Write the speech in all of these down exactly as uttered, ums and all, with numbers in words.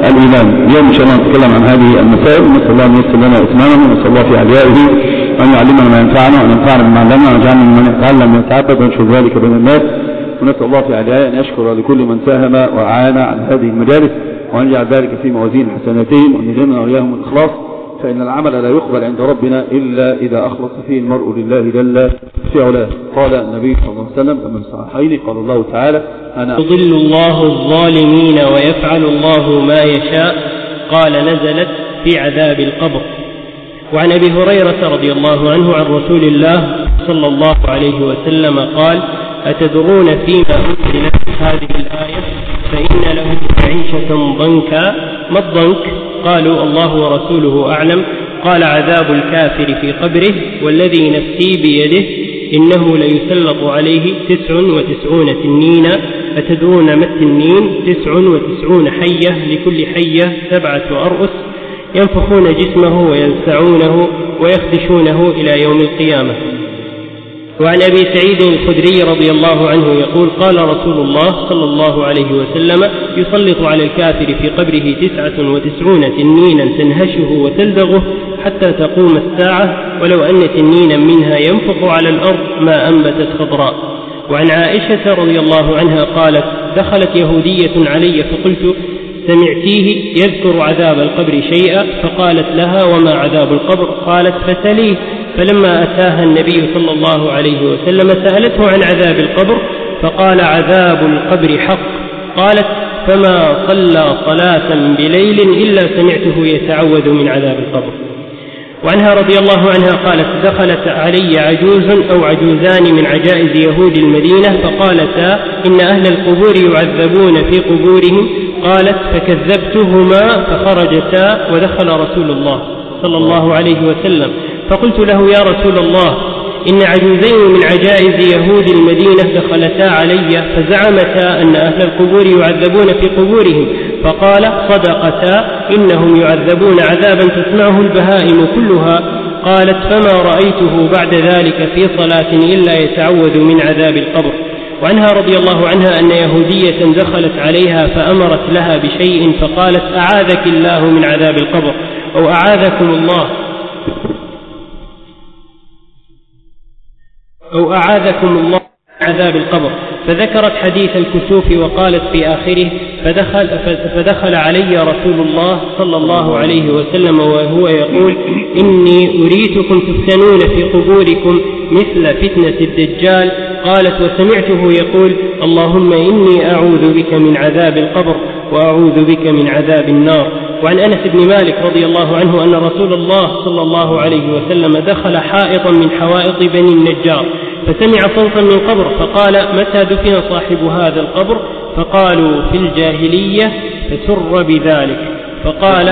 الإيمان. اليوم إن شاء الله نتكلم عن هذه المسائل، نسأل الله أن ييسر لنا إتمامها، ونسأل الله في عليائه أن يعلمنا ما ينفعنا وأن ينفعنا بما علمنا، ويجعلنا من يتعلم ويتعبد ونشر ذلك بين الناس. ونسأل الله في عليائه أن يشكر لكل من ساهم وأعان على هذه المجالس، وأن يجعل ذلك في موازين حسناتهم، وأن يلهمنا وإياهم الإخلاص، فإن العمل لا يقبل عند ربنا إلا إذا أخلص فيه المرء لله جل في علاه. قال النبي صلى الله عليه وسلم كما في الصحيحين قال الله تعالى: أنا يضل الله الظالمين ويفعل الله ما يشاء. قال: نزلت في عذاب القبر. وعن أبي هريرة رضي الله عنه عن رسول الله صلى الله عليه وسلم قال: أتدرون فيما أنزلت هذه الآية؟ فإن له معيشة ضنكا. ما الضنك؟ قالوا: الله ورسوله أعلم. قال: عذاب الكافر في قبره، والذي نفسي بيده إنه ليسلط عليه تسع وتسعون تنينا. أتدرون ما التنين؟ تسع وتسعون حية، لكل حية سبعة أرؤس، ينفخون جسمه ويلسعونه ويخدشونه إلى يوم القيامة. وعن أبي سعيد الخدري رضي الله عنه يقول: قال رسول الله صلى الله عليه وسلم: يسلط على الكافر في قبره تسعة وتسعون تنينا تنهشه وتلدغه حتى تقوم الساعة، ولو أن تنينا منها ينفق على الأرض ما أنبتت خضراء. وعن عائشة رضي الله عنها قالت: دخلت يهودية علي فقلت: سمعتيه يذكر عذاب القبر شيئا؟ فقالت لها: وما عذاب القبر؟ قالت: فسليه. فلما أتاها النبي صلى الله عليه وسلم سألته عن عذاب القبر، فقال: عذاب القبر حق. قالت: فما صلى صلاة بليل إلا سمعته يتعوذ من عذاب القبر. وعنها رضي الله عنها قالت: دخلت علي عجوز أو عجوزان من عجائز يهود المدينة فقالتا: إن أهل القبور يعذبون في قبورهم. قالت: فكذبتهما فخرجتا ودخل رسول الله صلى الله عليه وسلم، فقلت له: يا رسول الله، إن عجوزين من عجائز يهود المدينة دخلتا علي فزعمتا أن أهل القبور يعذبون في قبورهم. فقال: صدقتا، إنهم يعذبون عذابا تسمعه البهائم كلها. قالت: فما رأيته بعد ذلك في صلاة إلا يتعوذ من عذاب القبر. وعنها رضي الله عنها أن يهودية دخلت عليها فأمرت لها بشيء فقالت: أعاذك الله من عذاب القبر، أو أعاذكم الله أو أعاذكم الله عذاب القبر. فذكرت حديث الكسوف وقالت في آخره: فدخل, فدخل علي رسول الله صلى الله عليه وسلم وهو يقول: إني أريتكم تفتنون في قبوركم مثل فتنة الدجال. قالت: وسمعته يقول: اللهم إني أعوذ بك من عذاب القبر وأعوذ بك من عذاب النار. وعن أنس بن مالك رضي الله عنه أن رسول الله صلى الله عليه وسلم دخل حائطا من حوائط بني النجار فسمع صوتا من قبر، فقال: متى دفن صاحب هذا القبر؟ فقالوا: في الجاهلية، فسر بذلك. فقال: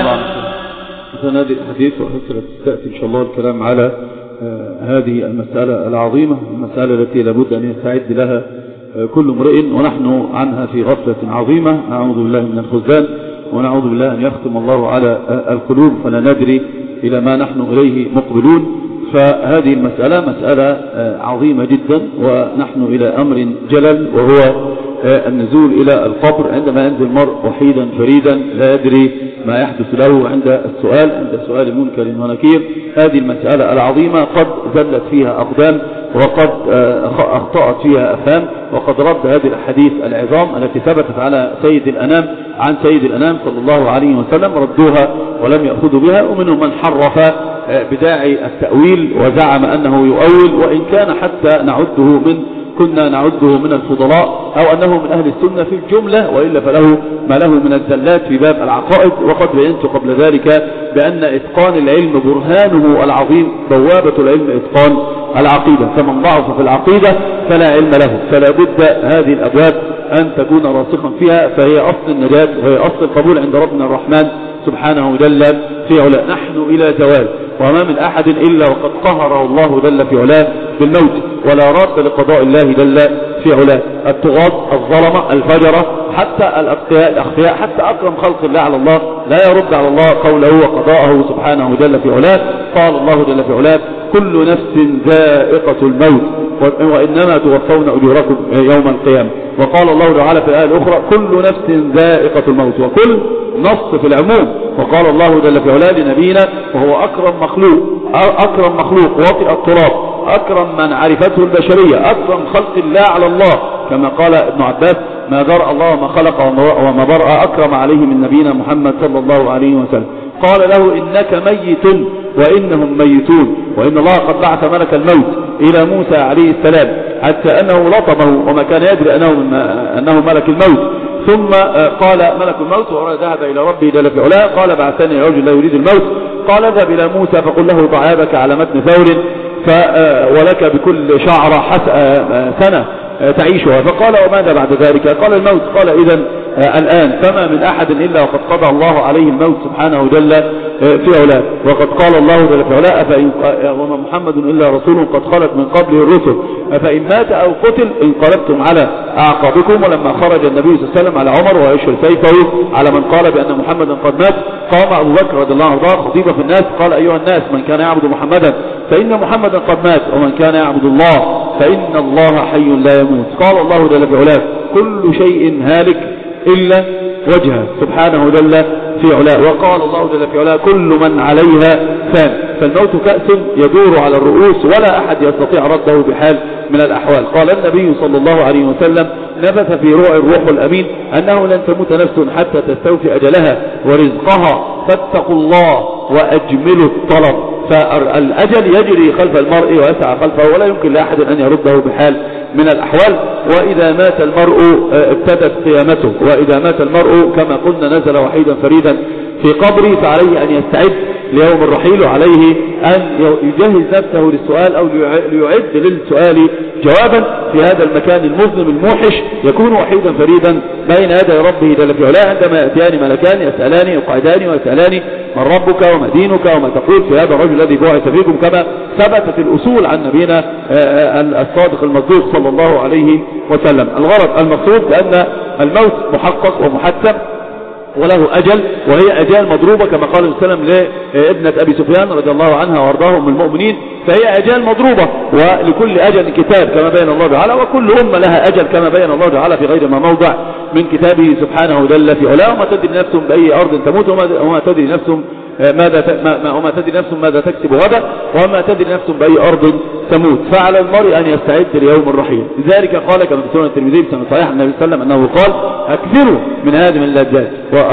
هذه الحديث وحسرة تأتي إن شاء الله الكلام على آه هذه المسألة العظيمة، المسألة التي لابد أن يستعد لها آه كل امرئ، ونحن عنها في غفلة عظيمة. نعوذ بالله من الخزان، ونعوذ بالله أن يختم الله على آه القلوب فلا ندري إلى ما نحن إليه مقبلون. فهذه المسألة مسألة آه عظيمة جدا، ونحن إلى أمر جلل، وهو النزول إلى القبر عندما ينزل المرء وحيدا فريدا لا يدري ما يحدث له عند السؤال عند سؤال منكر ونكير. هذه المسألة العظيمة قد زلت فيها أقدام، وقد أخطأت فيها أفهام، وقد رد هذه الأحاديث العظام التي ثبتت على سيد الأنام عن سيد الأنام صلى الله عليه وسلم ردوها ولم يأخذوا بها. ومنهم من حرف بداعي التأويل وزعم أنه يؤول، وإن كان حتى نعده من كنا نعده من الفضلاء أو أنه من أهل السنة في الجملة، وإلا فله ما له من الزلات في باب العقائد. وقد بينت قبل ذلك بأن إتقان العلم برهانه العظيم، بوابة العلم إتقان العقيدة، فمن ضعف في العقيدة فلا علم له. فلا بد هذه الأبواب أن تكون راسخا فيها، فهي أصل النجاة وهي أصل القبول عند ربنا الرحمن سبحانه جل في علاه. نحن إلى زوال، وما من أحد إلا وقد قهره الله جل في علاه بالموت، ولا راد لقضاء الله جل في علاه. الطغاة، الظلمة، الفجرة، حتى الأتقياء الأخفياء، حتى أكرم خلق الله على الله لا يرد على الله قوله وقضاءه سبحانه جل في علاه. قال الله جل في علاه: كل نفس ذائقة الموت، وإنما توفون أجوركم يوم القيامة. وقال الله تعالى في الآية الأخرى كل نفس ذائقة الموت، وكل نص في العموم. وقال الله جل في علاه لنبينا وهو أكرم مخلوق أكرم مخلوق وطئ التراب، أكرم من عرفته البشرية، أكرم خلق الله على الله، كما قال ابن عباس ما درأ الله وما خلق وما برأ أكرم عليه من نبينا محمد صلى الله عليه وسلم. قال له إنك ميت وإنهم ميتون، وإن الله قد بعث ملك الموت إلى موسى عليه السلام حتى أنه لطمه وما كان يدري أنه, أنه ملك الموت. ثم قال ملك الموت وذهب إلى ربه جل في علاه قال بعثني رجل لا يريد الموت، قال اذهب إلى موسى فقل له ضع يدك على متن ثور ولك بكل شعرة سنة تعيشها. فقال وماذا بعد ذلك؟ قال الموت. قال إذن الآن فما من أحد إلا وقد قضى الله عليه الموت سبحانه جل في علاه. وقد قال الله جل في علاه وما محمد إلا رسول قد خلت من قبله الرسل فإن مات أو قتل انقلبتم على أعقابكم. ولما خرج النبي صلى الله عليه وسلم على عمر ويشهر سيفه على من قال بأن محمدا قد مات، قام أبو بكر رضي الله عنه خطيبا في الناس قال أيها الناس من كان يعبد محمدا فإن محمدا قد مات، ومن كان يعبد الله فإن الله حي لا يموت. قال الله جل في علاه كل شيء هالك إلا وجهه سبحانه جل في علاه. وقال الله جل في علاه كل من عليها فان. فالموت كأس يدور على الرؤوس ولا أحد يستطيع رده بحال من الأحوال. قال النبي صلى الله عليه وسلم نبث في روع الروح الأمين أنه لن تموت نفس حتى تستوفي أجلها ورزقها فاتقوا الله وأجملوا الطلب. فالأجل يجري خلف المرء ويسعى خلفه ولا يمكن لأحد أن يرده بحال من الأحوال. وإذا مات المرء ابتدت قيامته، وإذا مات المرء كما قلنا نزل وحيدا فريدا في قبره، فعليه أن يستعد ليوم الرحيل، وعليه أن يجهز نفسه للسؤال أو ليعد للسؤال جوابا في هذا المكان المظلم الموحش. يكون وحيدا فريدا بين يدي ربه جل في علاه عندما يأتيان ملكان يسألان يقعدان ويسألان من ربك وما دينك وما تقول في هذا الرجل الذي بعث فيكم، كما ثبتت الأصول عن نبينا الصادق المصدوق صلى الله عليه وسلم. الغرض المقصود بأن الموت محقق ومحتم وله أجل، وهي أجال مضروبة كما قال صلى الله عليه وسلم لابنة أبي سفيان رضي الله عنها وارضاهم من المؤمنين، فهي أجال مضروبة ولكل أجل كتاب كما بين الله تعالى، وكل أمة لها أجل كما بين الله تعالى في غير ما موضع من كتابه سبحانه جل في علاه. وما تدري نفس بأي أرض تموت وما تدري نفس ماذا وما تدري نفس ماذا تكسب غدا وما تدري نفس بأي أرض تموت. فعلى المرء أن يستعد ليوم الرحيل. لذلك قال كما في سنن الترمذي بسند صحيح النبي صلى الله عليه وسلم أنه قال أكثروا من هذه اللذات،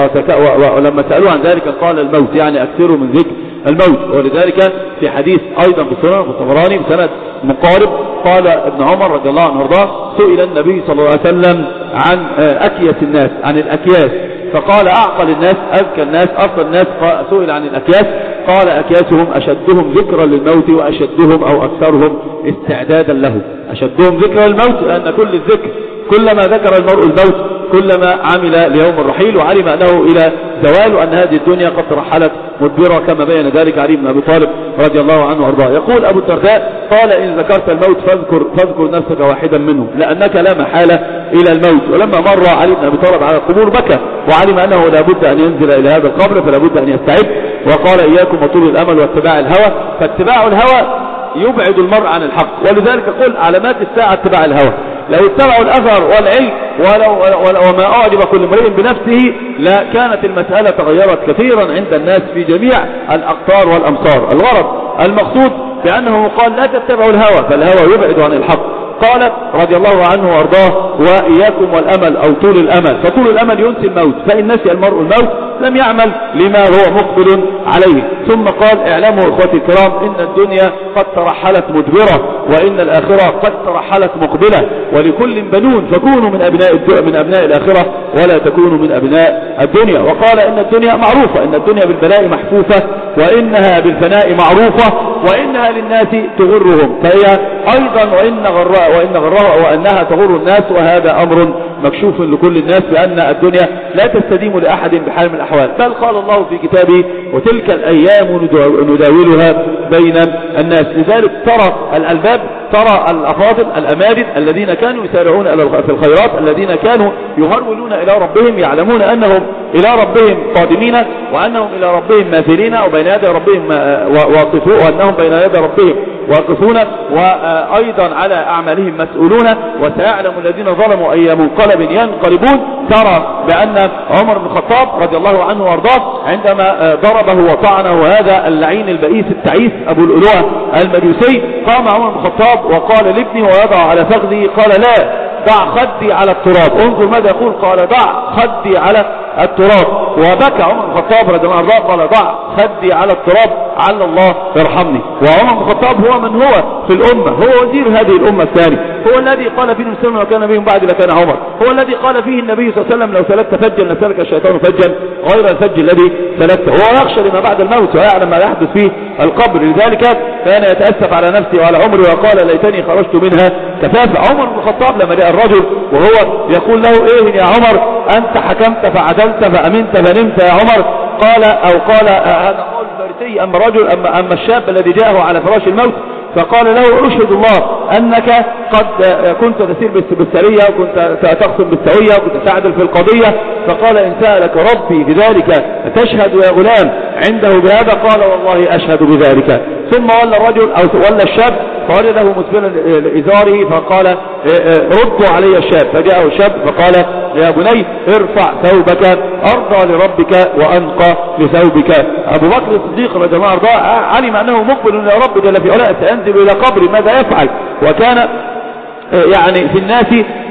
ولما سألوه عن ذلك قال الموت، يعني أكثروا من ذكر الموت. ولذلك في حديث أيضا في السنن في الطبراني بسند مقارب قال ابن عمر رضي الله عنه وارضاه سئل النبي صلى الله عليه وسلم عن أكياس الناس، عن الأكياس، فقال أعقل الناس أذكى الناس أفضل الناس. سئل عن الأكياس قال أكياسهم أشدهم ذكرا للموت وأشدهم أو أكثرهم استعدادا له. أشدهم ذكرا للموت لأن كل الذكر كلما ذكر المرء الموت كلما عمل ليوم الرحيل وعلم أنه إلى زوال وأن هذه الدنيا قد ترحلت مدبرة كما بين ذلك علي بن أبي طالب رضي الله عنه وارضاه. يقول أبو الدرداء قال إن ذكرت الموت فاذكر, فاذكر نفسك واحدا منهم لأنك لا محالة إلى الموت. ولما مر علي بن أبي طالب على القبور بكى وعلم أنه لا بد أن ينزل إلى هذا القبر فلا بد أن يستعد، وقال إياكم وطول الأمل واتباع الهوى، فاتباع الهوى يبعد المرء عن الحق. ولذلك قل علامات الساعة اتباع الهوى. لو اتبعوا الأثر والعلم ولو وما أعجب كل امرئ بنفسه لا كانت المسألة تغيرت كثيرا عند الناس في جميع الأقطار والأمصار. الغرض المقصود بأنه قال لا تتبعوا الهوى فالهوى يبعد عن الحق. قال رضي الله عنه وارضاه وإياكم والأمل أو طول الأمل، فطول الأمل ينسي الموت، فإن نسي المرء الموت لم يعمل لما هو مقبل عليه. ثم قال اعلموا إخوتي الكرام إن الدنيا قد ترحلت مدبرة وإن الآخرة قد ترحلت مقبلة، ولكل بنون فكونوا من أبناء من أبناء الآخرة ولا تكونوا من أبناء الدنيا. وقال إن الدنيا معروفة، إن الدنيا بالبلاء محفوفة وإنها بالفناء معروفة وإنها للناس تغرهم، فهي أيضا وإن غراء وإن غراء وأنها تغر الناس، وهذا أمر مكشوف لكل الناس بأن الدنيا لا تستديم لأحد بحال من الأحوال. بل قال الله في كتابه وتلك الأيام نداولها بين الناس. لذلك ترى الألباب، ترى الأفاضل الأماجد الذين كانوا يسارعون في الخيرات، الذين كانوا يهرولون إلى ربهم يعلمون أنهم إلى ربهم قادمين، وأنهم إلى ربهم ماثلين، أو بين يدي ربهم واقفون، وأنهم بين يدي ربهم واقفون، وأيضا على أعمالهم مسؤولون، وسيعلم الذين ظلموا أي منقلب ينقلبون. ترى بأن عمر بن الخطاب رضي الله عنه وارضاه عندما ضربه وطعنه هذا اللعين البئيس التعيس أبو الألوة المجوسي، قام عمر بن الخطاب وقال لابنه ويضع على فخذه، قال لا، ضع خدي على التراب. انظر ماذا يقول، قال ضع خدي على التراب. وبكى عمر بن الخطاب رضي الله عنه قال ضع خدي على التراب على الله يرحمني. وعمر بن الخطاب هو من هو في الأمة، هو وزير هذه الأمة الثاني، هو الذي قال فيه النبي صلى الله عليه وسلم وكان بهم بعد لكان عمر، هو الذي قال فيه النبي صلى الله عليه وسلم لو سلكت فجا لسلك الشيطان فجا غير الفج الذي سلكته. هو يخشى لما بعد الموت ويعلم ما يحدث فيه القبر، لذلك كان يتأسف على نفسه وعلى عمره وقال ليتني خرجت منها كفافا. عمر بن الخطاب لما جاء الرجل وهو يقول له ايه يا عمر، انت حكمت فعدلت فامنت فنمت يا عمر، قال او قال هذا قول الفارسي، اما الرجل اما, أما الشاب الذي جاءه على فراش الموت فقال له اشهد الله انك قد كنت تسير بالسرية وكنت تقسم بالسوية وكنت تعدل في القضية، فقال ان سألك ربي بذلك تشهد يا غلام عنده بهذا، قال والله اشهد بذلك. ثم ولى الرجل او ولى الشاب فوجده مسبلا لإزاره فقال ردوا علي الشاب، فجاءه الشاب فقال يا بني ارفع ثوبك ارضى لربك وانقى لثوبك. ابو بكر الصديق رضي الله عنه علم انه مقبل الى رب جل في علاه سينزل الى قبر، ماذا يفعل؟ وكان يعني في الناس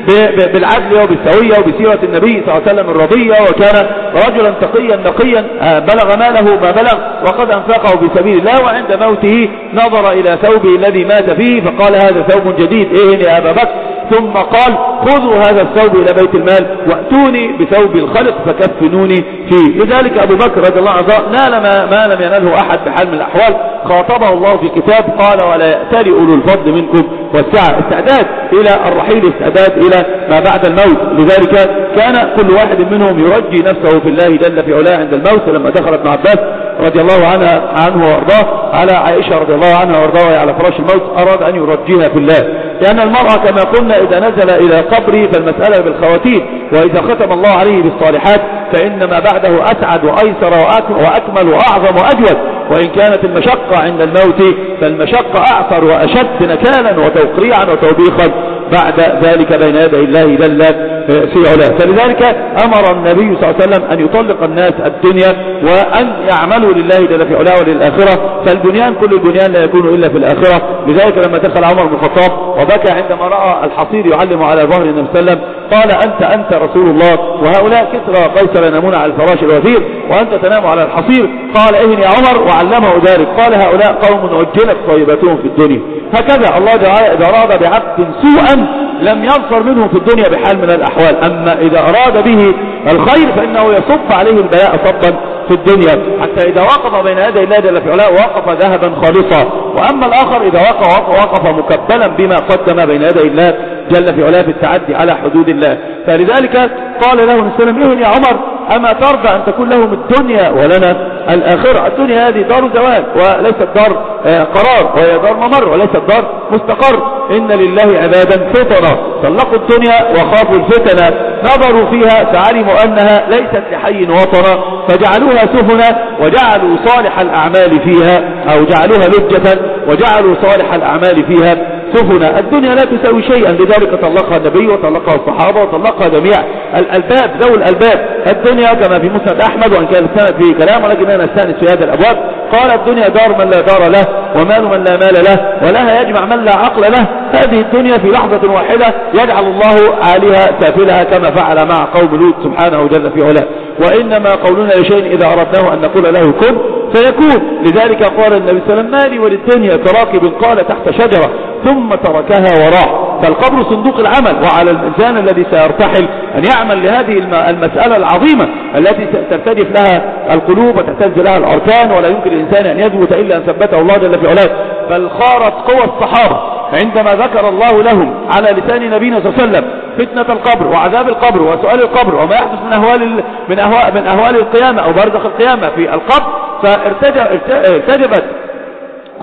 بالعدل وبالسوية وبسيرة النبي صلى الله عليه وسلم الرضية، وكان رجلا تقيا نقيا بلغ ماله ما بلغ وقد انفقه في سبيل الله، وعند موته نظر الى ثوبه الذي مات فيه فقال هذا ثوب جديد ايه يا ابا بكر، ثم قال خذوا هذا الثوب الى بيت المال واتوني بثوب الخلق فكفنوني فيه. لذلك ابو بكر رضي الله عنه نال ما, ما لم يناله احد بحال من الاحوال، خاطبه الله في كتاب قال ولا يأتل اولو الفضل منكم والسعة، استعداد الى الرحيل، استعداد الى ما بعد الموت. لذلك كان كل واحد منهم يرجي نفسه في الله جل في علاه عند الموت. لما دخل ابن عباس رضي الله عنها عنه وارضاه على عائشة رضي الله عنها وارضاه على فراش الموت أراد أن يرجيها في الله، لأن المرأة كما قلنا إذا نزل إلى قبره فالمسألة بالخواتيم، وإذا ختم الله عليه بالصالحات فإن ما بعده أسعد وأيسر وأكمل وأعظم وأجود. وإن كانت المشقة عند الموت فالمشقة أعثر وأشد نكالا وتوقيعا وتوبيخا بعد ذلك بين يدي الله جل في علاه. فلذلك أمر النبي صلى الله عليه وسلم أن يطلق الناس الدنيا وأن يعملوا لله جل في علاه وللآخرة، فالبنيان كل البنيان لا يكون إلا في الآخرة. لذلك لما دخل عمر بن الخطاب وبكى عندما رأى الحصير يعلم على ظهر النبي صلى الله عليه وسلم قال أنت أنت رسول الله، وهؤلاء كسرى وقيصر ينامون على الفراش الوثير وأنت تنام على الحصير. قال إهن يا عمر وعلمه ذلك، قال هؤلاء قوم عجلت طيبتهم في الدنيا. هكذا الله إذا أراد بعبد سوءا لم ينصر منه في الدنيا بحال من الأحوال، أما إذا أراد به الخير فإنه يصب عليه البلاء صبا في الدنيا، حتى إذا وقف بين يدي الله جل في علاه وقف ذهبا خالصا. وأما الآخر إذا وقف وقف مكبلا بما قدم بين يدي الله جل في علاه في التعدي على حدود الله. فلذلك قال له السلام إيه يا عمر أما ترضى أن تكون لهم الدنيا ولنا الآخرة؟ الدنيا هذه دار زوال وليست دار قرار، وهي دار ممر وليست دار مستقر. إن لله عبادا فتنة طلقوا الدنيا وخافوا الفتنة، نظروا فيها فعلموا أنها ليست لحي وطنا فجعلوها سفنا وجعلوا صالح الأعمال فيها أو جعلوها لجة وجعلوا صالح الأعمال فيها سفنا. الدنيا لا تساوي شيئا، لذلك طلقها النبي وطلقها الصحابة وطلقها جميع الألباب ذوي الألباب. الدنيا كما في مسند أحمد وإن كان السند فيه كلام ولكن أنا استأنس في هذا الأبواب، قال الدنيا دار من لا دار له ومال من لا مال له ولها يجمع من لا عقل له. هذه الدنيا في لحظة واحدة يجعل الله عاليها سافلها كما فعل مع قوم لوط سبحانه جل في علاه. وإنما قولنا لشيء إذا أردناه أن نقول له كن فيكون. لذلك قال النبي صلى الله عليه وسلم مالي وللدنيا كراكب قال تحت شجرة ثم تركها وراء. فالقبر صندوق العمل، وعلى الإنسان الذي سيرتحل أن يعمل لهذه المسألة العظيمة التي ترتجف لها القلوب وتهتز لها الأركان، ولا يمكن الإنسان أن يثبت إلا أن ثبته الله جل في علاه. بل خارت قوى الصحابة عندما ذكر الله لهم على لسان نبينا صلى الله عليه وسلم فتنة القبر وعذاب القبر وسؤال القبر وما يحدث من أهوال من أهوال من أهوال القيامة أو برزخ القيامة في القبر، فارتجبت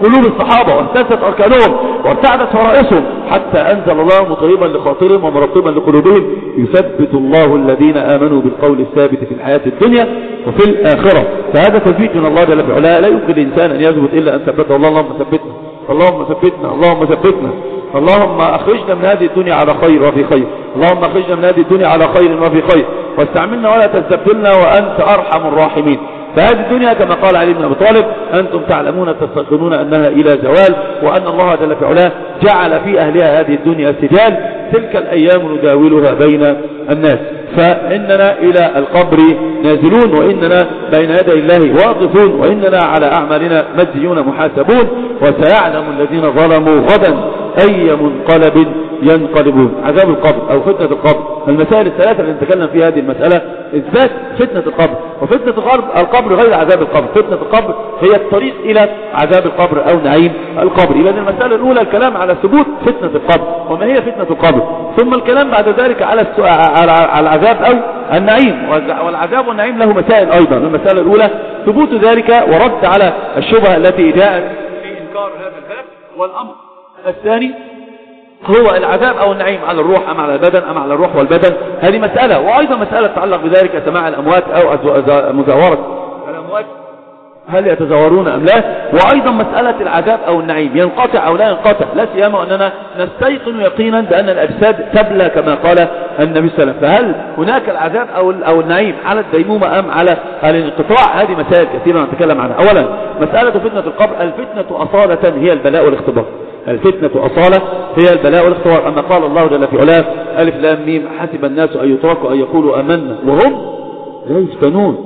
قلوب الصحابة واهتزت أركانهم وارتعدت فرائسهم، حتى أنزل الله مطيبا لخاطرهم ومرطبا لقلوبهم: يثبت الله الذين آمنوا بالقول الثابت في الحياة الدنيا وفي الآخرة. فهذا تثبيت من الله جل وعلا، لا يمكن الإنسان أن يثبت إلا أن ثبته الله. اللهم ثبتنا اللهم ثبتنا اللهم ثبتنا اللهم أخرجنا من هذه الدنيا على خير وفي خير، اللهم أخرجنا من هذه الدنيا على خير وفي خير، واستعملنا ولا تستبدلنا وأنت أرحم الراحمين. فهذه الدنيا كما قال علي بن أبي طالب: أنتم تعلمون تستيقنون أنها إلى زوال، وأن الله جل في علاه جعل في أهلها هذه الدنيا سجال، تلك الأيام نداولها بين الناس. فإننا إلى القبر نازلون، وإننا بين يدي الله واقفون، وإننا على أعمالنا مجزيون محاسبون، وسيعلم الذين ظلموا غدا أي منقلب ينقلبون. عذاب القبر أو فتنة القبر، المسائل الثلاثة اللي نتكلم في هذه المسألة إثبات فتنة القبر. وفتنة القبر غير عذاب القبر، فتنة القبر هي الطريق إلى عذاب القبر أو نعيم القبر. إذن المسألة الأولى الكلام على ثبوت فتنة القبر وما هي فتنة القبر، ثم الكلام بعد ذلك على على العذاب أو النعيم. والعذاب والنعيم له مسائل أيضا. المسألة الأولى ثبوت ذلك ورد على الشبهة التي جاءت في إنكار هذا الباب. والأمر الثاني هو العذاب أو النعيم على الروح أم على البدن أم على الروح والبدن. هذه مسألة، وأيضا مسألة تتعلق بذلك سماع الأموات أو مزاورة الأموات، هل يتزاورون أم لا. وأيضا مسألة العذاب أو النعيم ينقطع أو لا ينقطع، لا سيما أننا نستيقن يقينا بأن الأجساد تبلى كما قال النبي صلى الله عليه وسلم. فهل هناك العذاب أو أو النعيم على الديمومة أم على الانقطاع؟ هذه مسائل كثيرة نتكلم عنها. أولا مسألة فتنة القبر، الفتنة أصالة هي البلاء والاختبار. الفتنة أصالة هي البلاء والاختبار. أما قال الله جل في علاه: ألف لام ميم حسب الناس أن يتركوا أن يقولوا آمنا وهم لا يفتنون.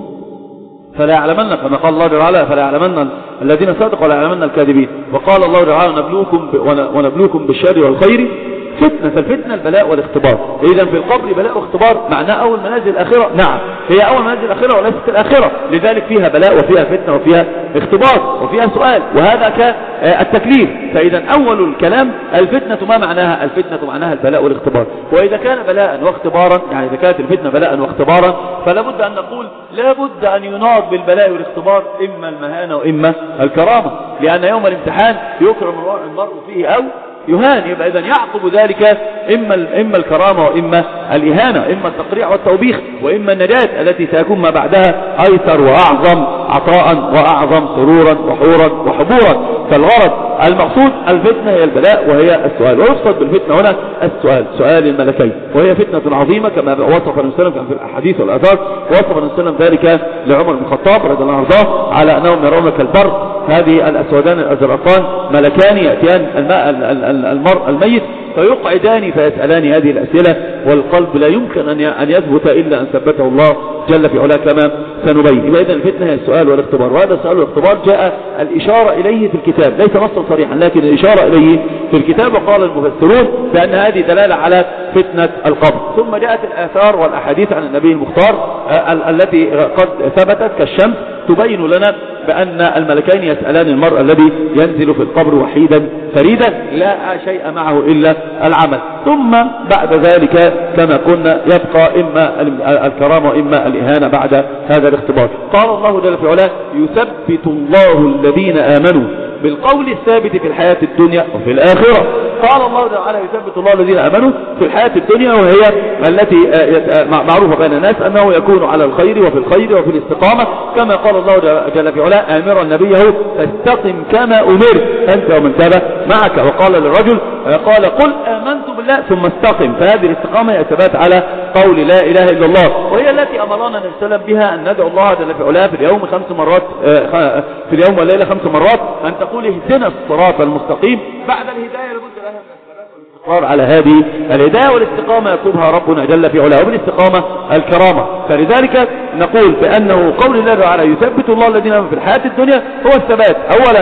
فلا يعلمن، كما قال الله جل وعلا: فلا يعلمن الذين صدقوا ولا يعلمن الكاذبين. وقال الله جل وعلا: نبلوكم ونبلوكم بالشر والخير فتنة. فالفتنة البلاء والاختبار. إذا في القبر بلاء واختبار، معناه أول منازل الآخرة. نعم هي أول منازل الآخرة وليست الآخرة، لذلك فيها بلاء وفيها فتنة وفيها اختبار وفيها سؤال، وهذا كالتكليف. فإذا أول الكلام الفتنة، ما معناها؟ الفتنة معناها البلاء والاختبار. وإذا كان بلاء واختبارا، يعني إذا كانت الفتنة بلاء واختبارا، فلا بد أن نقول لا بد أن يناط بالبلاء والاختبار إما المهانة وإما الكرامة، لأن يوم الامتحان يكرم المرء فيه أو يهان. يبقى إذن يعقب ذلك إما إما الكرامة وإما الإهانة، إما التقريع والتوبيخ وإما النجاة التي سيكون ما بعدها أيسر وأعظم عطاء وأعظم سرورا وحورا وحبورا. فالغرض المقصود الفتنة هي البلاء وهي السؤال، ويقصد بالفتنة هنا السؤال، سؤال الملكين، وهي فتنة عظيمة كما وصف النبي صلى الله عليه وسلم في الأحاديث والآثار. وصف النبي صلى الله عليه وسلم ذلك لعمر بن الخطاب رضي الله عنه وارضاه على أنهم يرون كالبر، هذه الأسودان الأزرقان ملكان يأتيان الماء المرء الميت فيقعدان فيسألان هذه الأسئلة، والقلب لا يمكن أن يثبت إلا أن ثبته الله جل في علاه كما سنبين. إذا الفتنة هي السؤال والاختبار، وهذا السؤال والاختبار جاء الإشارة إليه في الكتاب، ليس نصا صريحا لكن الإشارة إليه في الكتاب. وقال المفسرون بأن هذه دلالة على فتنة القبر. ثم جاءت الآثار والأحاديث عن النبي المختار التي قد ثبتت كالشمس تبين لنا بأن الملكين يسألان المرء الذي ينزل في القبر وحيدا فريدا لا شيء معه إلا العمل. ثم بعد ذلك كما قلنا يبقى إما الكرامة وإما الإهانة بعد هذا الاختبار. قال الله جل في علاه: يثبت الله الذين آمنوا بالقول الثابت في الحياة الدنيا وفي الآخرة. قال الله تعالى: يثبت الله الذين آمنوا في الحياة الدنيا، وهي التي معروفة بين الناس أنه يكون على الخير وفي الخير وفي الاستقامة، كما قال الله جل في علاه آمرا نبيه: فاستقم كما أمرت أنت ومن تاب معك. وقال للرجل قال: قل آمنت بالله ثم استقم. فهذه الاستقامة هي الثبات على قول لا إله إلا الله، وهي التي أمرنا النبي صلى الله عليه وسلم بها أن ندعو الله جل في علاه في اليوم خمس مرات، في اليوم والليلة خمس مرات، أن تقول اهدنا الصراط المستقيم. بعد الهداية لابد لها الاستقرار على هذه الهداية، والاستقامة يكتبها ربنا جل في علاه، وبالاستقامة الكرامة. فلذلك نقول بأنه قول الله تعالى: يثبت الله الذين آمنوا في الحياة الدنيا هو الثبات. أولا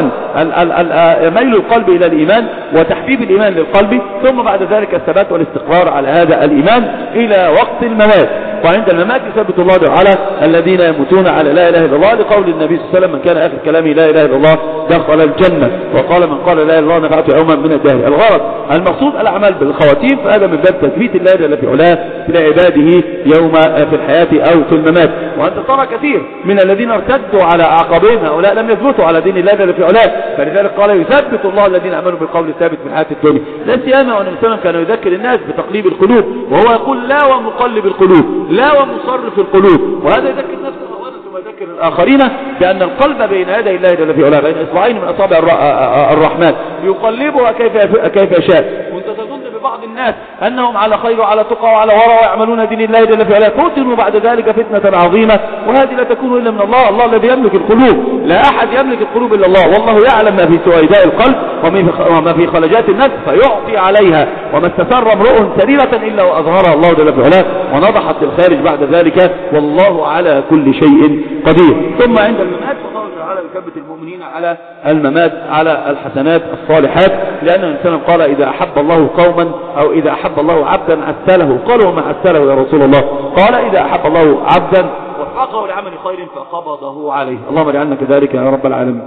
ميل القلب إلى الإيمان وتحبيب الإيمان للقلب، ثم بعد ذلك الثبات والاستقرار على هذا الإيمان إلى وقت الممات. وعند الممات يثبت الله تعالى الذين يموتون على لا إله إلا الله، لقول النبي صلى الله عليه وسلم: من كان آخر كلامه لا إله إلا الله دخل الجنة، وقال من قال لا إله إلا الله نفعته يوما من الدهر. الغرض المقصود الأعمال بالخواتيم، فهذا من باب تثبيت الله جل في علاه لعباده يوم في الحياة أو في الممات. وأنت ترى كثير من الذين ارتدوا على أعقابهم هؤلاء لم يثبتوا على دين الله جل في علاه، فلذلك قال يثبت الله الذين آمنوا بالقول الثابت في الحياة الدنيا. لا سيما وأن الإسلام كان يذكر الناس بتقليب القلوب، وهو يقول لا ومقلب القلوب، لا ومصرف القلوب، وهذا يذكر نفسه أولا ثم يذكر الآخرين بأن القلب بين يدي الله جل في علاه بين إصبعين من أصابع الرحمن يقلبها كيف كيف يشاء. وأنت تظن ببعض الناس أنهم على خير وعلى تقى وعلى ورع ويعملون دين الله جل في علاه، فتنوا بعد ذلك فتنة عظيمة، وهذه لا تكون إلا من الله، الله الذي يملك القلوب، لا أحد يملك القلوب إلا الله، والله يعلم ما في سويداء القلب وما في خلجات النفس فيعطي عليها، وما استسر امرؤ سريرة إلا وأظهرها الله جل في علاه ونضحت الخارج بعد ذلك، والله على كل شيء قدير. ثم عند الممات فالله تعالى يثبت المؤمنين على الممات على الحسنات الصالحات، لأن الإنسان قال إذا أحب الله قوما أو إذا أحب الله عبدا عسله، قالوا وما عسله يا رسول الله؟ قال إذا أحب الله عبدا وفقه لعمل خير فقبضه عليه. اللهم اجعلنا كذلك يا رب العالمين.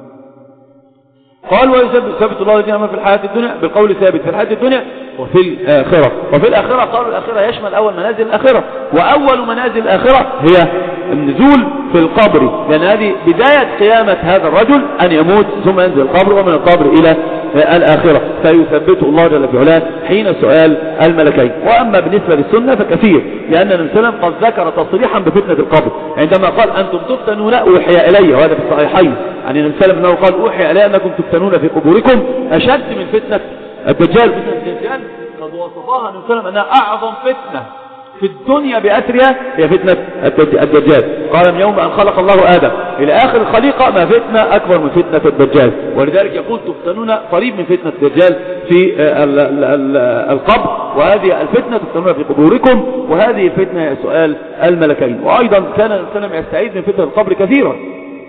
قال ويثبت الله الذين آمنوا في الحياة الدنيا بالقول ثابت في الحياة الدنيا وفي الآخرة. وفي الآخرة قالوا الآخرة يشمل أول منازل الآخرة، وأول منازل الآخرة هي النزول في القبر، لأن هذه بداية قيامة هذا الرجل أن يموت ثم ينزل القبر، ومن القبر إلى الآخرة، فيثبته الله جل في علاه حين سؤال الملكين. وأما بالنسبة للسنة فكثير، لأن النبي صلى الله عليه وسلم قد ذكر تصريحا بفتنة القبر عندما قال أنتم تفتنون أوحي إلي، وهذا في الصحيحين عن النبي صلى الله عليه وسلم قال أوحي إلي أنكم تفتنون في قبوركم أشد من فتنة الدجال. فتنة الدجال قد وصفها النبي صلى الله عليه وسلم أنها أعظم فتنة في الدنيا بأسرها هي فتنة الدجال. قال من يوم أن خلق الله آدم إلى آخر الخليقة ما فتنة أكبر من فتنة الدجال، ولذلك يقول تفتنون قريب من فتنة الدجال في القبر، وهذه الفتنة تفتنون في قبوركم، وهذه الفتنة سؤال الملكين. وأيضا كان الإنسان يستعيذ من فتنة القبر كثيرا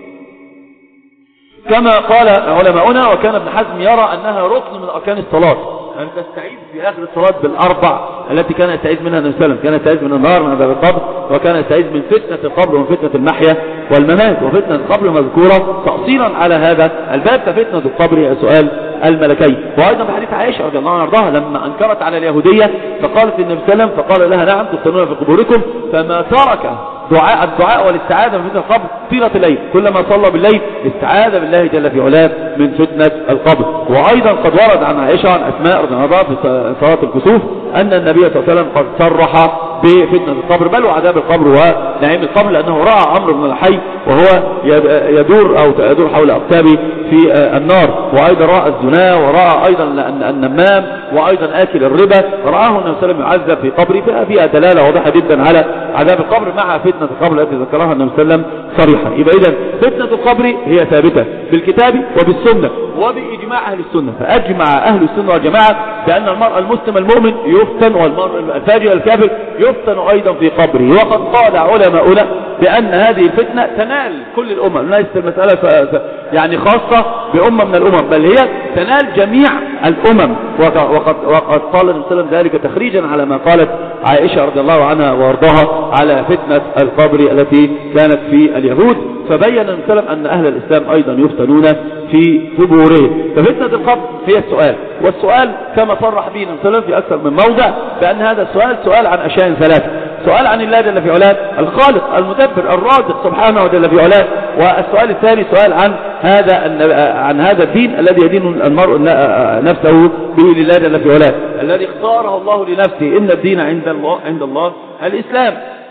كما قال علماؤنا، وكان ابن حزم يرى أنها ركن من أركان الصلاة، أن تستعيذ في آخر الصلاة بالأربع التي كان يستعيذ منها النبي صلى الله عليه وسلم. كان يستعيذ من النار من عذاب القبر، وكان يستعيذ من فتنة القبر ومن فتنة المحيا والممات، وفتنة القبر مذكورة تأصيلا على هذا الباب كفتنة القبر هي سؤال الملكين. وأيضا بحديث عائشة رضي الله عنها وارضاها لما أنكرت على اليهودية فقالت للنبي صلى الله عليه وسلم فقال لها نعم تفتنون في قبوركم، فما ترك دعاء الدعاء والاستعاذة من فتنة القبر طيلة الليل، كلما صلى بالليل استعاذ بالله جل في علاه من فتنة القبر. وأيضا قد ورد عن عائشة عن أسماء رضي الله عنها في صلاة الكسوف أن النبي صلى الله عليه وسلم قد صرح بفتنة القبر بل وعذاب القبر ونعيم القبر، لأنه رأى عمرو بن الحي وهو يدور أو يدور حول أقتابه في النار، وأيضا رأى الزنا، ورأى أيضا النمام، وأيضا آكل الربا، رآه النبي صلى الله عليه وسلم يعذب في قبره، فيها دلالة واضحة جدا على عذاب القبر مع فتنة القبر التي ذكرها النبي صلى الله عليه وسلم صريحا. يبقى إذن فتنة القبر هي ثابتة بالكتاب وبالسنة وبإجماع أهل السنة، فأجمع أهل السنة والجماعة بأن المرء المسلم المؤمن يفتن، والمرء الفاجر الكافر يفتن أيضا في قبره. وقد قال علماؤنا بأن هذه الفتنة تنال كل الأمم، ليست المسألة يعني خاصة بأمة من الأمم، بل هي تنال جميع الأمم. وقد, وقد قال النبي صلى الله عليه وسلم ذلك تخريجا على ما قالت عائشة رضي الله عنها وارضاها على فتنة القبر التي كانت في اليهود، فبين النبي صلى الله عليه وسلم أن أهل الإسلام أيضا يفتنون في قبورهم. ففتنة القبر هي السؤال، والسؤال كما صرح به النبي صلى الله عليه وسلم في أكثر من موضع بأن هذا السؤال سؤال عن أشياء ثلاثة: سؤال عن الله جل في علاه الخالق المدبر الرازق سبحانه وجل في علاه، والسؤال الثاني سؤال عن هذا عن هذا الدين الذي يدين المرء نفسه به لله جل في علاه، الذي اختاره الله لنفسه، إن الدين عند الله عند الله الإسلام.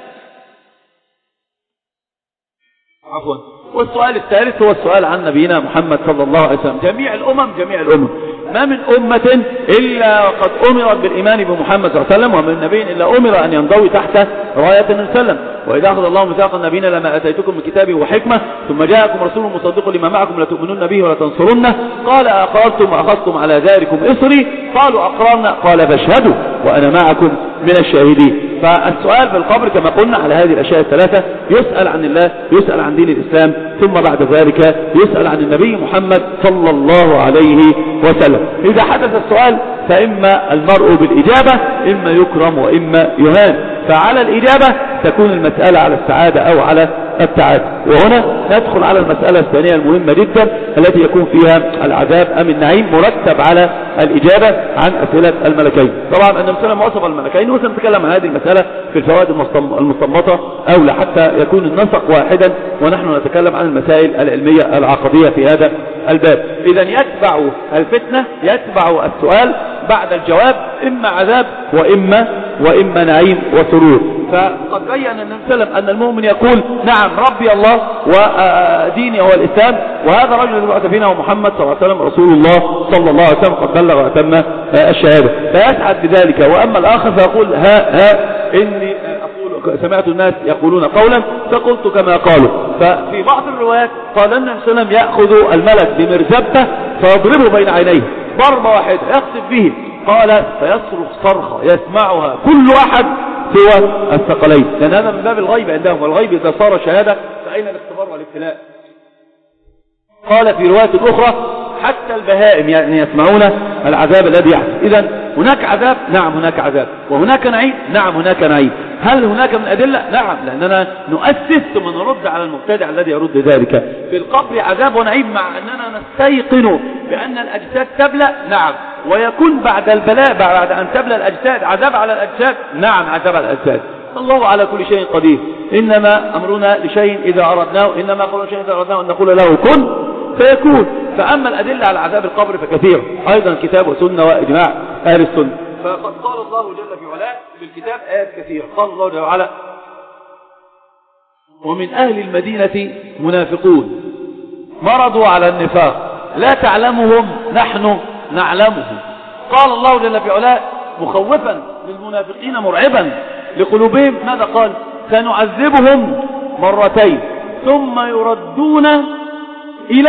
عفوا. والسؤال الثالث هو السؤال عن نبينا محمد صلى الله عليه وسلم. جميع الأمم جميع الأمم ما من أمة إلا وقد أمرت بالإيمان بمحمد صلى الله عليه وسلم، ومن نبي إلا أمر أن ينضوي تحت راية النبي صلى الله عليه وسلم. وإذا أخذ الله ميثاق النبيين لما أتيتكم من كتابه وحكمة ثم جاءكم رسول مصدق لما معكم لتؤمنون به ولتنصرنه، قال أقررتم وأخذتم على ذلكم إصري؟ قالوا أقررنا، قال فاشهدوا وأنا معكم من الشاهدين. فالسؤال في القبر كما قلنا على هذه الأشياء الثلاثة: يسأل عن الله، يسأل عن دين الإسلام، ثم بعد ذلك يسأل عن النبي محمد صلى الله عليه وسلم. إذا حدث السؤال فإما المرء بالإجابة إما يكرم وإما يهان، فعلى الإجابة تكون المسألة على السعادة أو على التعادي. وهنا ندخل على المسألة الثانية المهمة جدا التي يكون فيها العذاب أم النعيم مرتب على الإجابة عن أسئلة الملكين. طبعا النبي صلى الله عليه وسلم وصف الملكين وسنتكلم عن هذه المسألة في الفوائد المستنبطة أولى حتى يكون النسق واحدا ونحن نتكلم عن المسائل العلمية العقدية في هذا الباب. إذا يتبع الفتنة يتبع السؤال بعد الجواب إما عذاب وإما وإما نعيم وسرور. فقد بين النبي صلى الله عليه وسلم أن المؤمن يقول نعم ربي الله وديني هو الإسلام، وهذا رجل يبعث فينا ومحمد صلى الله عليه وسلم رسول الله صلى الله عليه وسلم قد بلغ وأتم الشهادة، فيسعد بذلك. وأما الآخر فيقول ها ها إني أقول سمعت الناس يقولون قولا فقلت كما قالوا. ففي بعض الروايات قال النبي صلى الله عليه وسلم يأخذ الملك بمرزبته فيضربه بين عينيه ضربة واحدة يخسف به، قال فيصرخ صرخة يسمعها كل أحد سوى الثقلين، لأن هذا من باب الغيب عندهم، والغيب إذا صار شهادة فأين الاختبار والابتلاء؟ قال في رواية أخرى حتى البهائم يعني يسمعون العذاب الذي يحدث. إذن هناك عذاب، نعم هناك عذاب، وهناك نعيم، نعم هناك نعيم. هل هناك من أدلة؟ نعم، لأننا نؤسس ثم نرد على المبتدع الذي يرد ذلك. في القبر عذاب ونعيم مع أننا نستيقن بأن الأجساد تبلى، نعم، ويكون بعد البلاء بعد أن تبلى الأجساد عذاب على الأجساد، نعم عذاب على الأجساد. الله على كل شيء قدير، إنما أمرنا لشيء إذا أردناه، إنما قولنا شيء إذا أردناه أن نقول له كن فيكون. فأما الأدلة على عذاب القبر فكثير، أيضا كتاب وسنة وإجماع أهل السنة. فقد قال الله جل في علاه في الكتاب آيات كثيرة. قال الله جل وعلا ومن أهل المدينة منافقون مرضوا على النفاق لا تعلمهم نحن نعلمهم. قال الله جل في علاه مخوفا للمنافقين مرعبا لقلوبهم، ماذا قال؟ سنعذبهم مرتين ثم يردون إلى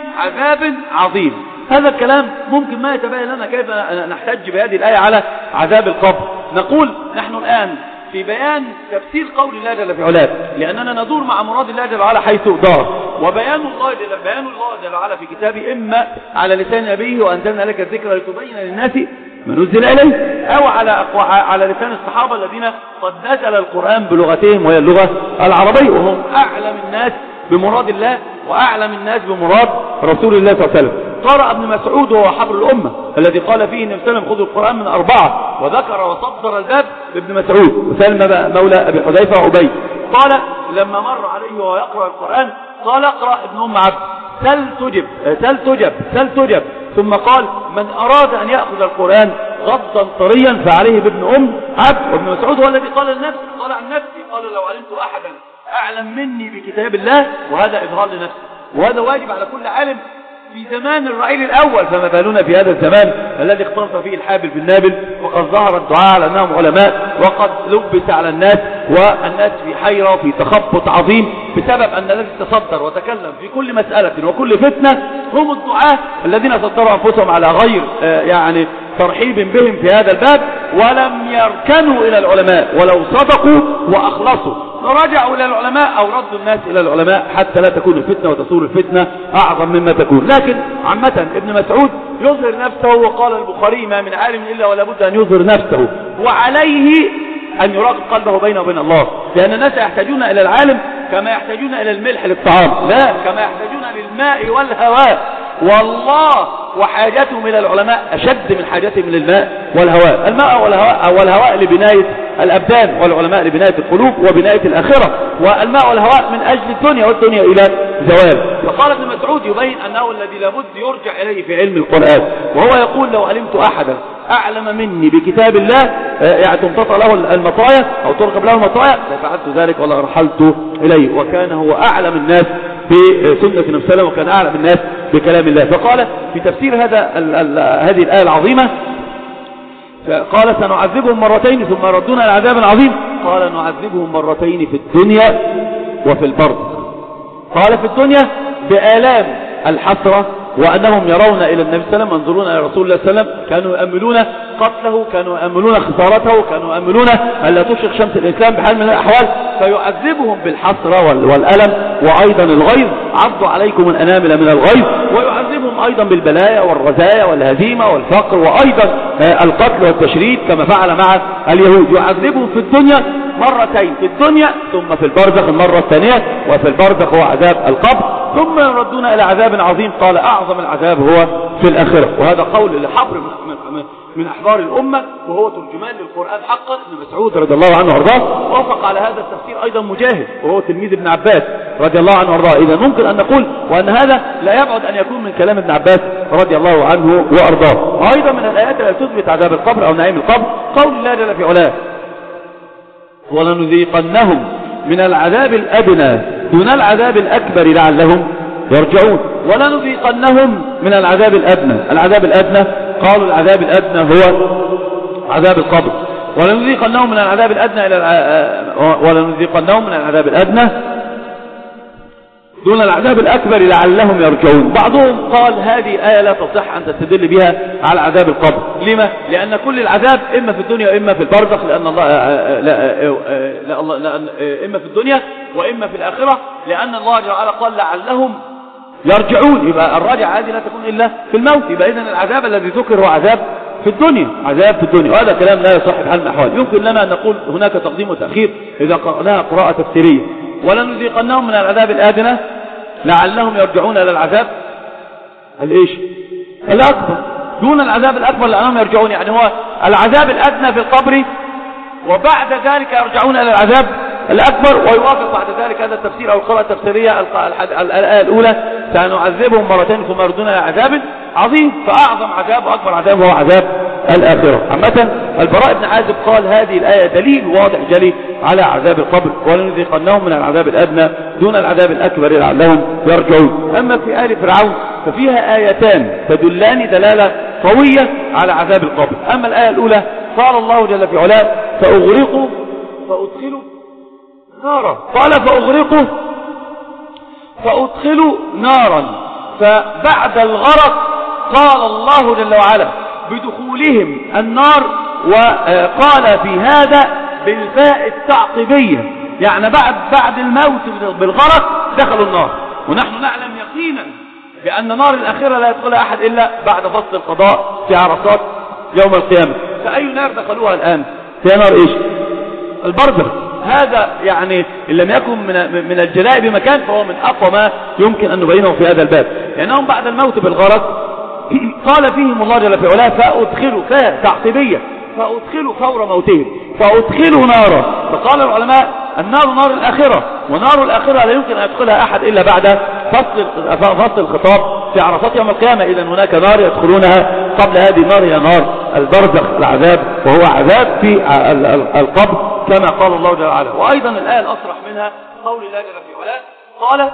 عذاب عظيم. هذا الكلام ممكن ما يتبين لنا كيف نحتج بهذه الآية على عذاب القبر. نقول نحن الآن في بيان تفسير قول الله جل في علاه، لأننا ندور مع مراد الله جل وعلا حيث دار، وبيان الله جل بيان الله جل وعلا في كتابه إما على لسان نبيه وأنزلنا لك الذكر لتبين للناس ما نزل إليه، أو على على لسان الصحابة الذين قد نزل القرآن بلغتهم وهي اللغة العربية، وهم أعلم الناس بمراد الله وأعلم الناس بمراد رسول الله صلى الله عليه وسلم. قرأ ابن مسعود وهو حبر الأمة الذي قال فيه النبي صلى الله عليه وسلم خذوا القرآن من أربعة، وذكر وصدر الباب بابن مسعود وسلم مولى أبي حذيفة وأبي. قال لما مر عليه وهو يقرأ القرآن قال اقرأ ابن أم عبد سل تجب سل تجب سل تجب، ثم قال من أراد أن يأخذ القرآن غضا طريا فعليه بابن أم عبد. وابن مسعود هو الذي قال النفس قال عن نفسي قال لو علمت أحدا أعلم مني بكتاب الله، وهذا إظهار لنفسه، وهذا واجب على كل عالم في زمان الرعيل الأول، فما بالنا في هذا الزمان الذي اختلط فيه الحابل بالنابل، وقد ظهر الدعاء على أنهم علماء، وقد لبس على الناس، والناس في حيرة وفي تخبط عظيم بسبب أن الذي تصدر وتكلم في كل مسألة وكل فتنة هم الدعاة الذين صدروا أنفسهم على غير يعني ترحيب بهم في هذا الباب، ولم يركنوا إلى العلماء ولو صدقوا وأخلصوا، رجعوا إلى العلماء أو ردوا الناس إلى العلماء حتى لا تكون الفتنة وتصور الفتنة أعظم مما تكون. لكن عامة ابن مسعود يظهر نفسه، وقال البخاري ما من عالم إلا ولا بد أن يظهر نفسه، وعليه أن يراقب قلبه بينه وبين الله، لأن الناس يحتاجون إلى العالم كما يحتاجون إلى الملح للطعام، لا كما يحتاجون للماء والهواء، والله وحاجتهم إلى العلماء أشد من حاجتهم للماء والهواء. الماء والهواء والهواء لبناية الأبدان، والعلماء لبناية القلوب وبناية الآخرة، والماء والهواء من أجل الدنيا والدنيا إلى زوال. فقال ابن مسعود يبين أنه الذي لابد يرجع إليه في علم القرآن، وهو يقول لو علمت أحدا أعلم مني بكتاب الله يعني تمتطى له المطايا أو تركب له المطايا لفعلت ذلك ولا رحلت إليه، وكان هو أعلم الناس بسنة النبي صلى الله عليه وسلم، وكان أعلم الناس بكلام الله. فقال في تفسير هذا ال ال هذه الآية العظيمة قال سنعذبهم مرتين ثم يردون إلى عذاب عظيم، قال نعذبهم مرتين في الدنيا وفي البرد. قال في الدنيا بآلام الحسرة، وأنهم يرون إلى النبي صلى الله عليه وسلم ينظرون إلى رسول الله صلى الله عليه وسلم، كانوا يأملون قتله، كانوا يأملون خسارته، كانوا يأملون أن لا تشرق شمس الإسلام بحال من الأحوال، فيعذبهم بالحسرة والألم وأيضا الغيظ، عضوا عليكم الأنامل من الغيظ، ويعذبهم أيضا بالبلايا والرزايا والهزيمة والفقر، وأيضا القتل والتشريد كما فعل مع اليهود. يعذبهم في الدنيا مرتين في الدنيا ثم في البرزخ المرة الثانية، وفي البرزخ هو عذاب القبر، ثم يردون إلى عذاب عظيم قال أعظم العذاب هو في الآخرة. وهذا قول لحبر من أحبار الأمة، وهو ترجمان للقرآن حقا. ابن مسعود رضي الله عنه وارضاه وافق على هذا التفسير أيضا مجاهد، وهو تلميذ ابن عباس رضي الله عنه وارضاه. إذا ممكن أن نقول وأن هذا لا يبعد أن يكون من كلام ابن عباس رضي الله عنه وارضاه. وأيضا من الآيات التي تثبت عذاب القبر أو نعيم القبر قول الله جل في علاه ولنذيقنهم من العذاب الأدنى دون العذاب الأكبر لعلهم يرجعون. ولنذيقنهم من العذاب الأدنى. العذاب الأدنى قالوا العذاب الأدنى هو عذاب القبر. ولنذيقنهم من العذاب الأدنى إلى الع... ولنذيقنهم من العذاب الأدنى دون العذاب الأكبر لعلهم يرجعون. بعضهم قال هذه الآية لا تصح أن تستدل بها على عذاب القبر. لما؟ لأن كل العذاب إما في الدنيا وإما في البرزخ، لأن الله لا لا الله لأن إما في الدنيا وإما في الآخرة، لأن الله جل وعلا قال لعلهم يرجعون. يبقى الراجع هذه لا تكون إلا في الموت. يبقى إذن العذاب الذي ذكر هو عذاب في الدنيا، عذاب في الدنيا. وهذا كلام لا يصح بحال من الأحوال. يمكن لنا أن نقول هناك تقديم وتأخير إذا قرأناها قراءة تفسيرية. ولنذيقنهم من العذاب الأدنى لعلهم يرجعون إلى العذاب الإيش الأكبر دون العذاب الأكبر لعلهم يرجعون. يعني هو العذاب الأدنى في القبر، وبعد ذلك يرجعون إلى العذاب الأكبر. ويوافق بعد ذلك هذا التفسير أو القراءة التفسيرية الآية الأولى سنعذبهم مرتين ثم يردون إلى عذاب عظيم. فأعظم عذاب وأكبر عذاب هو عذاب الآخرة. عامة البراء بن عازب قال هذه الآية دليل واضح جلي على عذاب القبر، ولنذيقنهم من العذاب الأدنى دون العذاب الأكبر لعلهم يرجعون. أما في آل فرعون ففيها آيتان تدلان دلالة قوية على عذاب القبر. أما الآية الأولى قال الله جل في علاه فأغرقوا فأدخلوا نارا، قال فأغرقوا فأدخلوا نارا. فبعد الغرق قال الله جل وعلا بدخولهم النار، وقال في هذا بالفاء التعقيبية، يعني بعد بعد الموت بالغرق دخلوا النار. ونحن نعلم يقينا بأن نار الآخرة لا يدخلها أحد إلا بعد فصل القضاء في عرصات يوم القيامة. فأي نار دخلوها الآن؟ هي نار إيش؟ البرزخ. هذا يعني إن لم يكن من من الجلاء بمكان فهو من أقوى ما يمكن أن نبينه في هذا الباب. لأنهم بعد الموت بالغرق قال فيهم الله جل في علاه فأدخلوا فاء تعقيبية فأدخلوا فور موتهم فأدخلوا نارا. فقال العلماء النار نار الآخرة، ونار الآخرة لا يمكن أن يدخلها أحد إلا بعد فصل فصل الخطاب في عرصات يوم القيامة. إذن هناك نار يدخلونها قبل هذه النار هي نار البرزخ العذاب، وهو عذاب في القبر كما قال الله جل وعلا. وأيضا الآية الأصرح منها قول الله جل في علاه قال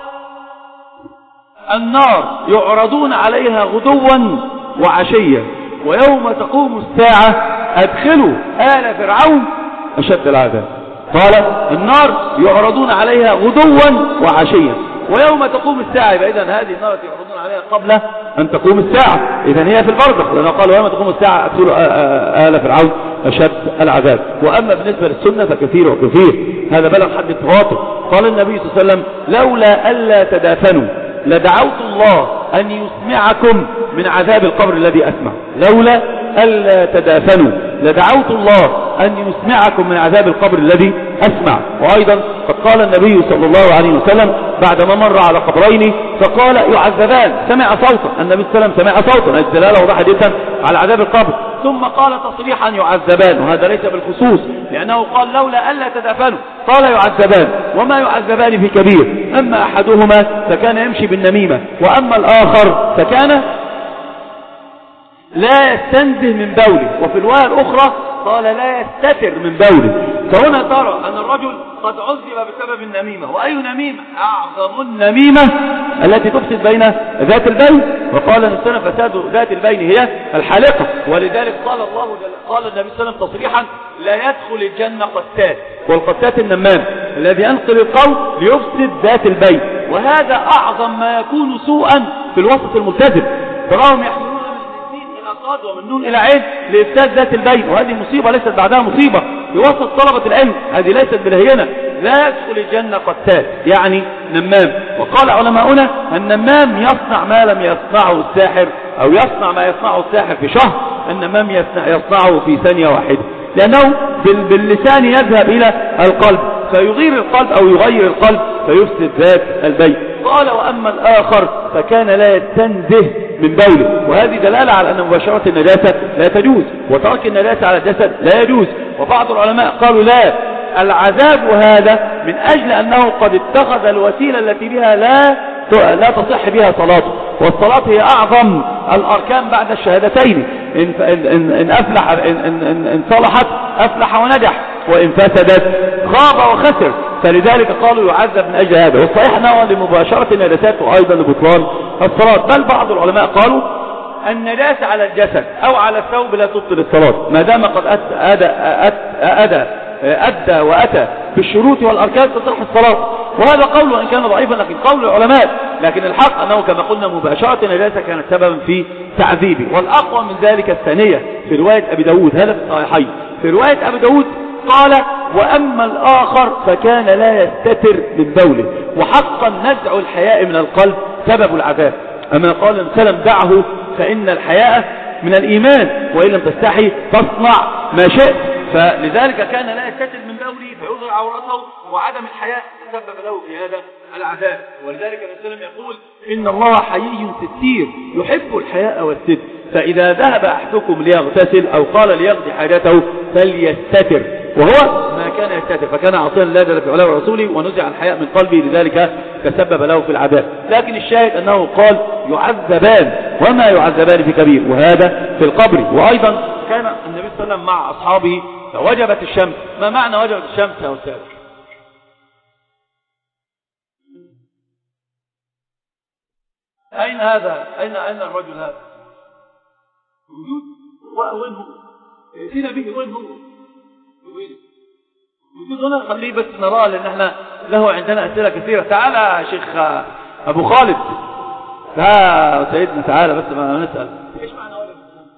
النار يعرضون عليها غدوا وعشيا ويوم تقوم الساعة أدخلوا آل فرعون أشد العذاب. قال النار يعرضون عليها غدوا وعشيا ويوم تقوم الساعة. يبقى إذن هذه النار التي يعرضون عليها قبل أن تقوم الساعة إذن هي في البرزخ، لأنه قال ويوم تقوم الساعة أدخلوا آل فرعون أشد العذاب. وأما بالنسبة للسنة فكثير وكثير، هذا بلغ حد التواتر. قال النبي صلى الله عليه وسلم لولا ألا تدافنوا لدعوت الله أن يسمعكم من عذاب القبر الذي أسمع. لولا ألا تدافنوا لدعوت الله أن يسمعكم من عذاب القبر الذي أسمع. وأيضا قد قال النبي صلى الله عليه وسلم بعدما مر على قبرين فقال يعذبان، سمع صوتا. النبي صلى الله عليه وسلم سمع صوتا، الدلالة وضح جدا على عذاب القبر. ثم قال تصريحا يعذبان، وهذا ليس بالخصوص لأنه قال لولا ألا تدافنوا، قال يعذبان وما يعذبان في كبير. أما أحدهما فكان يمشي بالنميمة، وأما الآخر فكان لا يستنزه من بوله. وفي الرواية الأخرى قال لا يستتر من بوله. فهنا ترى أن الرجل قد عذب بسبب النميمة. وأي نميمة؟ أعظم النميمة التي تفسد بين ذات البين. وقال النبي فساد ذات البين هي الحالقة. ولذلك قال الله جل قال النبي صلى الله عليه وسلم تصريحا لا يدخل الجنة قتات، والقتات النمام الذي ينقل القول ليفسد ذات البين. وهذا أعظم ما يكون سوءا في الوسط الملتزم. تراهم يحملون ومن نون إلى عين لإفساد ذات البين، وهذه مصيبة ليست بعدها مصيبة في وسط طلبة العلم. هذه ليست بالهينة. لا يدخل الجنة قتال يعني نمام. وقال علماؤنا النمام يصنع ما لم يصنعه الساحر، أو يصنع ما يصنعه الساحر في شهر، النمام يصنع يصنعه في ثانية واحدة. لأنه باللسان يذهب إلى القلب فيغير القلب أو يغير القلب فيفسد ذات البيت. قال وأما الآخر فكان لا يستنزه من بوله، وهذه دلالة على أن مباشرة النجاسة لا تجوز، وترك النجاسة على الجسد لا يجوز. وبعض العلماء قالوا لا، العذاب هذا من أجل أنه قد اتخذ الوسيلة التي بها لا لا تصح بها صلاته، والصلاة هي أعظم الأركان بعد الشهادتين. إن, إن, إن, أفلح إن, إن, إن صلحت أفلح ونجح، وإن فسدت خاب وخسر، فلذلك قالوا يعذب من أجل هذا. والصحيح أنه لمباشرة النجاسات وأيضا لبطلان الصلاة. بل بعض العلماء قالوا النجاسة على الجسد أو على الثوب لا تبطل الصلاة ما دام قد أدى, أدى, أدى, أدى وأتى بالشروط والأركان تصح الصلاة. وهذا قول وإن كان ضعيفا لكن قول العلماء، لكن الحق أنه كما قلنا مباشرة النجاسة كانت سببا في تعذيبه. والأقوى من ذلك الثانية في رواية أبي داود، هذا في الصحيحين. في رواية أبي داود قال وأما الآخر فكان لا يستتر من بوله، وحقا نزع الحياء من القلب سبب العذاب. أما قال سلم دعه فإن الحياء من الإيمان وإن لم تستحي فاصنع ما شئت. فلذلك كان لا يستتر من بوله فيظهر عورته، وعدم الحياء تسبب له في هذا العذاب. ولذلك النبي صلى الله عليه وسلم يقول إن الله حيي ستير يحب الحياء والستر، فإذا ذهب أحدكم ليغتسل أو قال ليقضي حاجته فليستتر، وهو ما كان يستتر فكان عاصيا لله جل في علاه ورسوله، ونزع الحياء من قلبه لذلك تسبب له في العذاب. لكن الشاهد أنه قال يعذبان وما يعذبان في كبير، وهذا في القبر. وأيضا كان النبي صلى الله عليه وسلم مع أصحابه فوجبت الشمس. ما معنى وجبت الشمس يا أستاذ؟ أين هذا؟ أين أين الرجل هذا؟ موجود؟ وين هو؟ ائتنا به، وين هو؟ موجود هنا، خليه بس نراه لأن احنا له عندنا أسئلة كثيرة. تعالى يا شيخ أبو خالد، لا سيدنا تعالى بس ما نسأل إيش معنى وجبت الشمس؟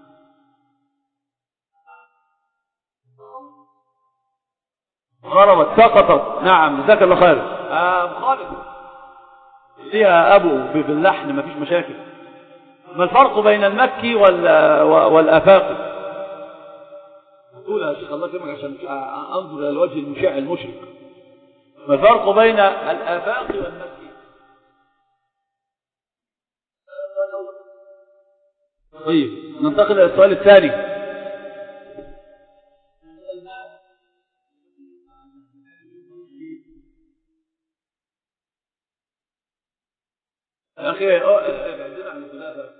غربت سقطت. نعم جزاك الله خير. أبو خالد ليها أبو باللحن ما فيش مشاكل. ما الفرق بين المكي والآفاقي؟ قول يا شيخ الله يكرمك عشان أنظر إلى الوجه المشع المشرق. ما الفرق بين الآفاقي والمكي؟ طيب ننتقل إلى السؤال الثاني. يا أخي بعدنا عن الثلاثة.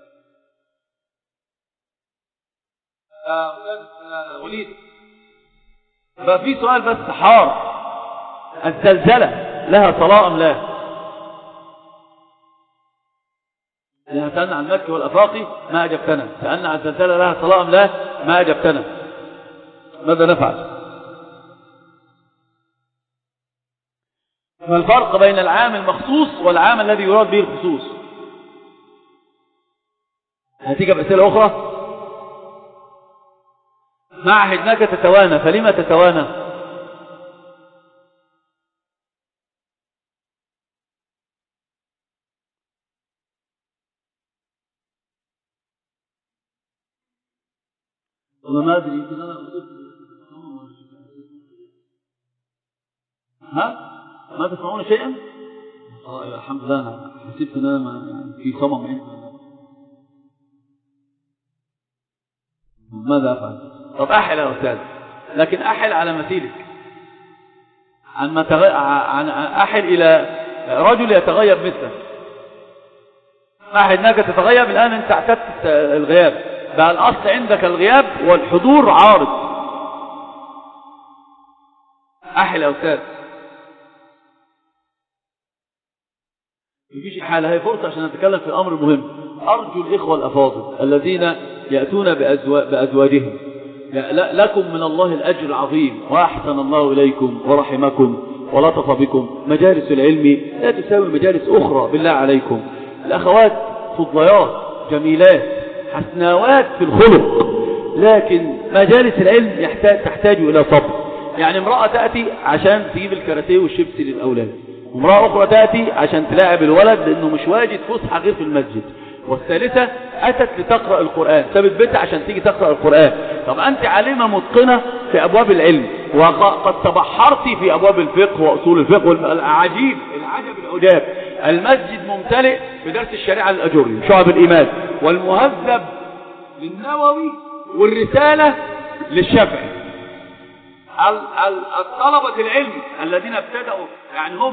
وليد ففي سؤال بس حار، الزلزلة لها صلاة أم لا؟ لأنها سألنا عن المكي والأفاقي ما أجبتنا، سألنا عن الزلزلة لها صلاة أم لا ما أجبتنا. ماذا نفعل؟ ما الفرق بين العام المخصوص والعام الذي يراد به الخصوص؟ هتيجي بأسئلة أخرى. ما عهدناك تتوانى، فلما تتوانى؟ والله ما أدري. ها؟ ما تسمعون شيئا؟ آه الحمد لله، أنا حسيت أن أنا في صمم عندي. ماذا أفعل؟ طب أحل يا أستاذ، لكن أحل على مثيلك. عن ما تغ... عن أحل إلى رجل يتغيب مثلك. ما عهدناك تتغيب، الآن أنت اعتدت الغياب، بقى الأصل عندك الغياب والحضور عارض. أحل يا أستاذ. مفيش حالة، هي فرصة عشان نتكلم في أمر مهم. أرجو الإخوة الأفاضل الذين يأتون بأزواجهم لكم من الله الأجر العظيم، وأحسن الله إليكم ورحمكم ولطف بكم. مجالس العلم لا تساوي مجالس أخرى بالله عليكم. الأخوات فضليات جميلات حسناوات في الخلق، لكن مجالس العلم يحتاج تحتاج إلى صبر. يعني امرأة تأتي عشان تجيب الكراتيه والشيبسي للأولاد، وامرأة أخرى تأتي عشان تلاعب الولد لأنه مش واجد فسحة غير في المسجد، والثالثة أتت لتقرأ القرآن، سابت بيتها عشان تيجي تقرأ القرآن. طب أنت عالمة متقنة في أبواب العلم، وقد تبحرت في أبواب الفقه وأصول الفقه والعجيب العجب العجاب. المسجد ممتلئ بدرس الشريعة للأجري، شعب الإيمان، والمهذب للنووي، والرسالة للشافعي. الطلبة العلم الذين ابتدأوا يعني هم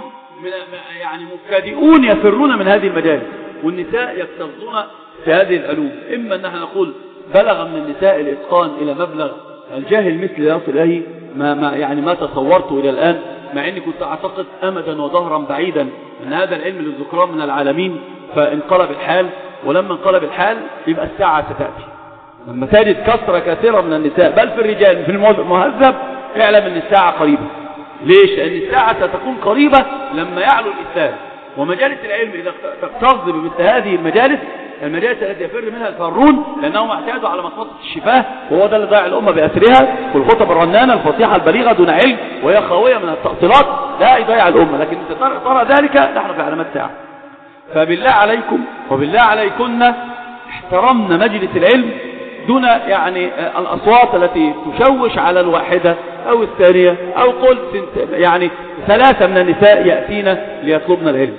يعني مبتدئون يفرون من هذه المجالس، والنساء يكتظون في هذه العلوم. إما أن احنا نقول بلغ من النساء الإتقان إلى مبلغ الجاهل مثل يصل إليه ما, ما يعني ما تصورته إلى الآن، مع أني كنت أعتقد أمدا وظهرا بعيدا أن هذا العلم للذكران من العالمين، فانقلب الحال. ولما انقلب الحال يبقى الساعة ستأتي لما تجد كثرة كثيرة من النساء بل في الرجال في المهذب، اعلم أن الساعة قريبة. ليش؟ لأن الساعة ستكون قريبة لما يعلو الإسلام. ومجالس العلم إذا تقتضي بمثل هذه المجالس، المجالس التي يفر منها الفارون، لأنهم اعتادوا على مصمصة الشفاه، وهو ده اللي ضاع الأمة بأسرها، والخطب الرنانة الفصيحة البليغة دون علم وهي خاوية من التأصيلات، لا يضيع الأمة. لكن انت ترى, ترى ذلك نحن في علامات ساعة. فبالله عليكم وبالله عليكن احترمنا مجلس العلم دون يعني الأصوات التي تشوش على الواحدة أو الثانية، أو قلت يعني ثلاثة من النساء يأتينا ليطلبنا العلم.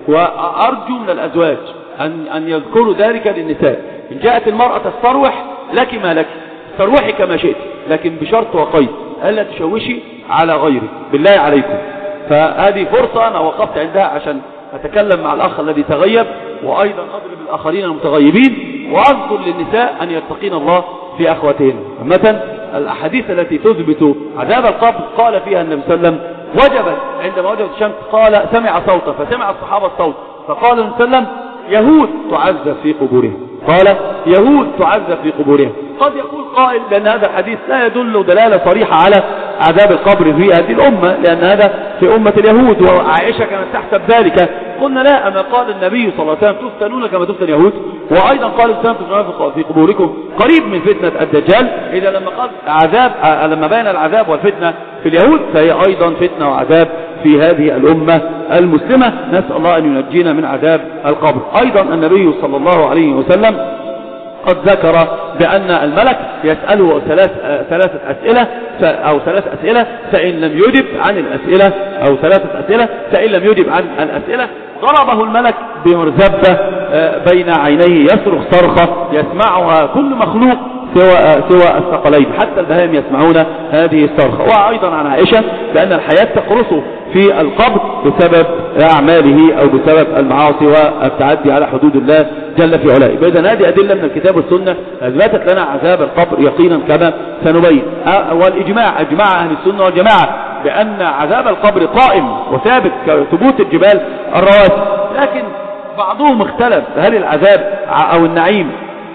وأرجو من الأزواج أن, أن يذكروا ذلك للنساء. إن جاءت المرأة تستروح لك ما لك، تروحي كما شئت، لكن بشرط وقيد ألا تشوشي على غيرك بالله عليكم. فهذه فرصة أنا وقفت عندها عشان أتكلم مع الأخ الذي تغيب، وأيضا أضرب الآخرين المتغيبين، وأذكر للنساء أن يتقين الله في أخواتهن. مثلا الأحاديث التي تثبت عذاب القبر قال فيها النبي صلى الله عليه وسلم وجبت عندما وجبت الشمس، قال سمع صوتا، فسمع الصحابة الصوت، فقال النبي صلى الله عليه وسلم يهود تعذب في قبورهم، قال يهود تعذب في قبورهم. قد يقول قائل بأن هذا الحديث لا يدل دلالة صريحة على عذاب القبر في هذه الأمة، لأن هذا في أمة اليهود، وعائشة كانت تحسب ذلك. قلنا لا، أما قال النبي صلى الله عليه وسلم تفتنون كما تفتن اليهود، وأيضا قال الإسلام تفتنون في قبوركم قريب من فتنة الدجال. إذا لما قال عذاب، لما بين العذاب والفتنة في اليهود، فهي أيضا فتنة وعذاب في هذه الأمة المسلمة. نسأل الله أن ينجينا من عذاب القبر. أيضا النبي صلى الله عليه وسلم قد ذكر بأن الملك يسأله ثلاث ثلاثة أسئلة أو ثلاث أسئلة، فإن لم يجب عن الأسئلة أو ثلاثة أسئلة فإن لم يجب عن الأسئلة ضربه الملك بمرزبة بين عينيه يصرخ صرخة يسمعها كل مخلوق سوى سوى الثقلين، حتى البهائم يسمعون هذه الصرخة. وأيضا عن عائشة بأن الحياة تقرصه في القبر بسبب أعماله أو بسبب المعاصي والتعدي على حدود الله جل في علاه. إذن هذه أدلة من الكتاب والسنة أثبتت لنا عذاب القبر يقينا كما سنبين. والإجماع أجمع أهل السنة والجماعة بأن عذاب القبر قائم وثابت كثبوت الجبال الرواسي، لكن بعضهم اختلف هل العذاب أو النعيم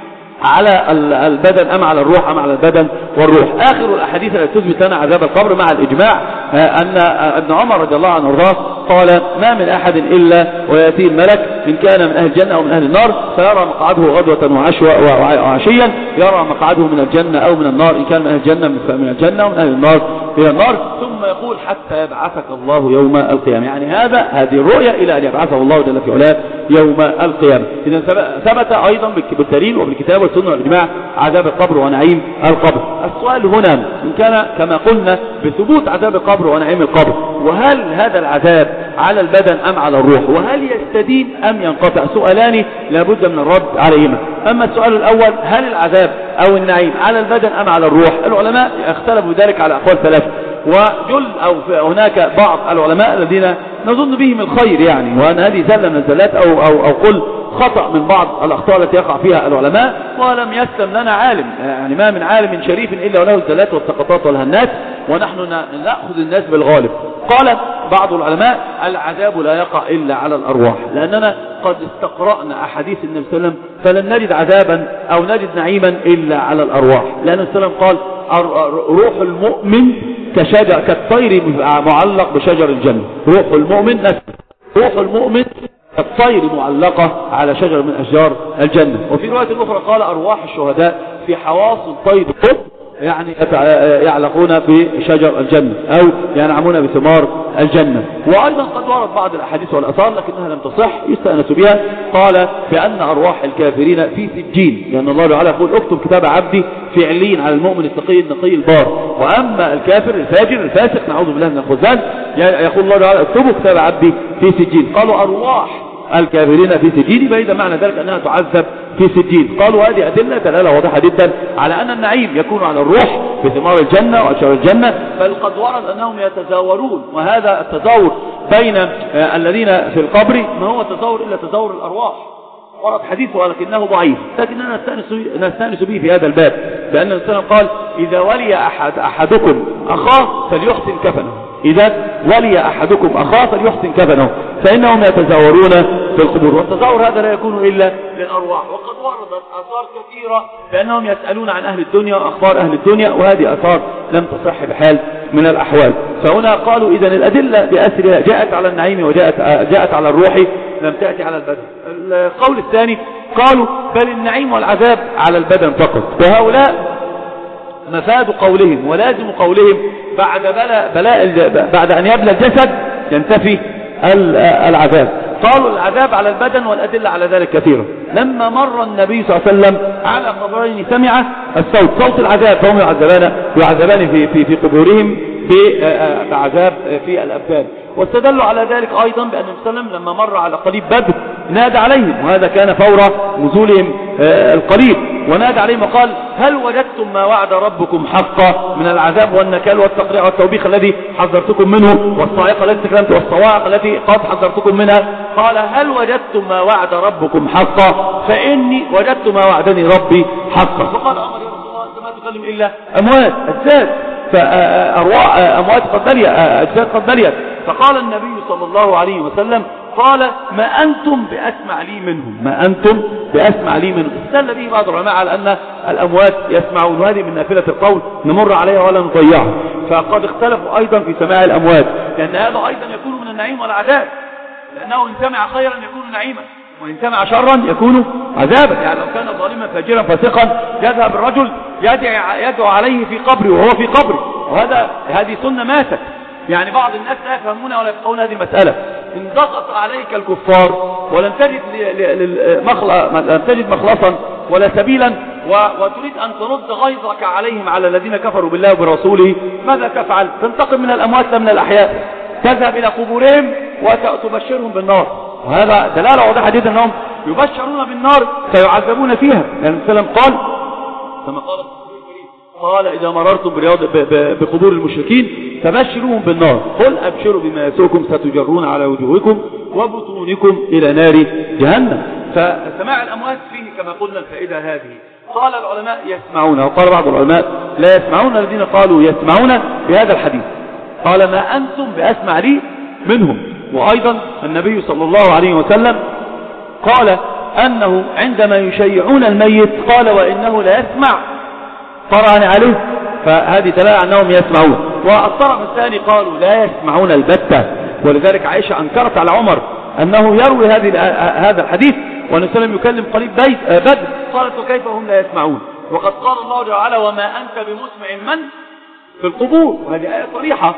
على البدن أم على الروح أم على البدن والروح. آخر الأحاديث التي تثبت لنا عذاب القبر مع الإجماع أن ابن عمر رضي الله عنه وارضاه قال ما من أحد إلا ويأتي الملك إن كان من أهل الجنة أو من أهل النار فيرى مقعده غدوة وعشيا، يرى مقعده من الجنة أو من النار، إن كان من أهل الجنة من الجنة ومن أهل النار إلى النار، ثم يقول حتى يبعثك الله يوم القيامة. يعني هذا هذه الرؤية إلى أن يبعثه الله جل في علاه يوم القيامة. إذن ثبت أيضا بالدليل وبالكتاب والسنة والإجماع عذاب القبر ونعيم القبر. السؤال هنا إن كان كما قلنا بثبوت عذاب القبر ونعيم القبر، وهل هذا العذاب على البدن أم على الروح؟ وهل يستديم أم ينقطع؟ سؤالان لابد من الرد عليهما. أما السؤال الأول هل العذاب أو النعيم على البدن أم على الروح؟ العلماء اختلفوا ذلك على أقوال ثلاثة، وجل أو هناك بعض العلماء الذين نظن بهم الخير يعني، وأن هذه زلة من الزلات أو, أو, أو قل خطأ من بعض الأخطاء التي يقع فيها العلماء، ولم يسلم لنا عالم، يعني ما من عالم شريف إلا وله الزلات والسقطات والهنات، ونحن نأخذ الناس بالغالب. قال بعض العلماء العذاب لا يقع إلا على الأرواح، لأننا قد استقرأنا أحاديث النبي صلى الله عليه وسلم فلن نجد عذابا أو نجد نعيما إلا على الأرواح، لأن النبي صلى الله عليه وسلم قال روح المؤمن كشجر كالطير معلق بشجر الجنة. روح المؤمن نفسه، روح المؤمن كالطير معلقة على شجر من أشجار الجنة. وفي رواية أخرى قال أرواح الشهداء في حواصل طير يعني يعلقون بشجر الجنة أو ينعمون بثمار الجنة. وأيضا قد ورد بعض الأحاديث والأثار لكنها لم تصح يستأنس بها، قال بأن أرواح الكافرين في سجين، لأن الله تعالى يقول اكتب كتاب عبدي في علين على المؤمن التقي النقي البار، وأما الكافر الفاجر الفاسق نعوذ بالله من الخذلان يقول الله تعالى اكتبوا كتاب عبدي في سجين. قالوا أرواح الكافرين في سجين، بيد معنى ذلك أنها تعذب في سجين. قالوا هذه أدلة دلالة واضحة جدا على أن النعيم يكون على الروح بثمار الجنة وأشجار الجنة، بل قد ورد أنهم يتزاورون، وهذا التزاور بين الذين في القبر ما هو تزاور إلا تزاور الأرواح، ورد حديث ولكنه ضعيف، لكننا نستأنس, نستأنس به في هذا الباب، لأن الإنسان قال إذا ولي أحد أحدكم أخاه فليحسن كفنه، إذا ولي أحدكم أخاه فليحسن كفنه، فإنهم يتزاورون في القبور، والتزاور هذا لا يكون إلا للأرواح. وقد وردت آثار كثيرة بأنهم يسألون عن أهل الدنيا وأخبار أهل الدنيا، وهذه آثار لم تصح بحال من الأحوال. فهنا قالوا إذن الأدلة بأسرها جاءت على النعيم وجاءت جاءت على الروح لم تأتي على البدن. القول الثاني قالوا بل النعيم والعذاب على البدن فقط، وهؤلاء مفاد قولهم ولازم قولهم بعد بلاء بلاء بعد أن يبلى الجسد ينتفي العذاب. قالوا العذاب على البدن والأدلة على ذلك كثيرة. لما مر النبي صلى الله عليه وسلم على قبرين سمع الصوت صوت العذاب، فهم يعذبان يعذبان في في في قبورهم بعذاب في الأبدان. واستدلوا على ذلك أيضا بأن النبي صلى الله عليه وسلم لما مر على قليب بدر نادى عليهم، وهذا كان فور نزولهم القليب، ونادى عليهم وقال هل وجدتم ما وعد ربكم حقا من العذاب والنكال والتقريع والتوبيخ الذي حذرتكم منه، والصاعقة التي تكلمت والصواعق التي قد حذرتكم منها؟ قال هل وجدتم ما وعد ربكم حقا فإني وجدت ما وعدني ربي حقا. فقال عمر يا رسول الله أنت ما تكلم إلا أموات أجساد، فأرواح أموات قد بليت أجساد قد بليت. فقال النبي صلى الله عليه وسلم قال ما أنتم بأسمع لي منهم، ما أنتم بأسمع لي منهم. استدل به بعض العلماء على أن الأموات يسمعون، وهذه من نافلة القول نمر عليها ولا نضيعها. فقد اختلفوا أيضا في سماع الأموات، لأن هذا أيضا يكون من النعيم والعذاب، لأنه إن سمع خيرا يكون نعيما، وإن سمع شرا يكون عذابا. يعني لو كان ظالما فاجرا فاسقا يذهب الرجل يدعو عليه في قبره وهو في قبره، وهذا هذه سنة ماتت. يعني بعض الناس لا يفهمون ولا يفقهون هذه المسألة. إن ضغط عليك الكفار ولن تجد لن تجد مخلصا ولا سبيلا، وتريد أن ترد غيظك عليهم على الذين كفروا بالله وبرسوله، ماذا تفعل؟ تنتقم من الأموات لا من الأحياء، تذهب إلى قبورهم وتبشرهم بالنار. وهذا دلالة واضحة جدا أنهم يبشرون بالنار فيعذبون فيها، لأن النبي صلى الله عليه وسلم قال كما قال قال إذا مررتم بقبور المشركين فبشروهم بالنار، قل أبشروا بما يسوكم ستجرون على وجوهكم وبطونكم إلى نار جهنم. فسماع الأموات فيه كما قلنا الفائدة هذه. قال العلماء يسمعون، وقال بعض العلماء لا يسمعون، الذين قالوا يسمعون بهذا الحديث قال ما أنتم بأسمع لي منهم. وأيضا النبي صلى الله عليه وسلم قال أنه عندما يشيعون الميت قال وإنه لا يسمع طرعا عليه، فهذه دلالة أنهم يسمعون. والطرف الثاني قالوا لا يسمعون البتة، ولذلك عائشة أنكرت على عمر أنه يروي هذه هذا الحديث والنبي صلى الله عليه وسلم يكلم قليب بدر، قالت وكيف هم لا يسمعون وقد قال الله تعالى وما أنت بمسمع من في القبور، وهذه آية صريحة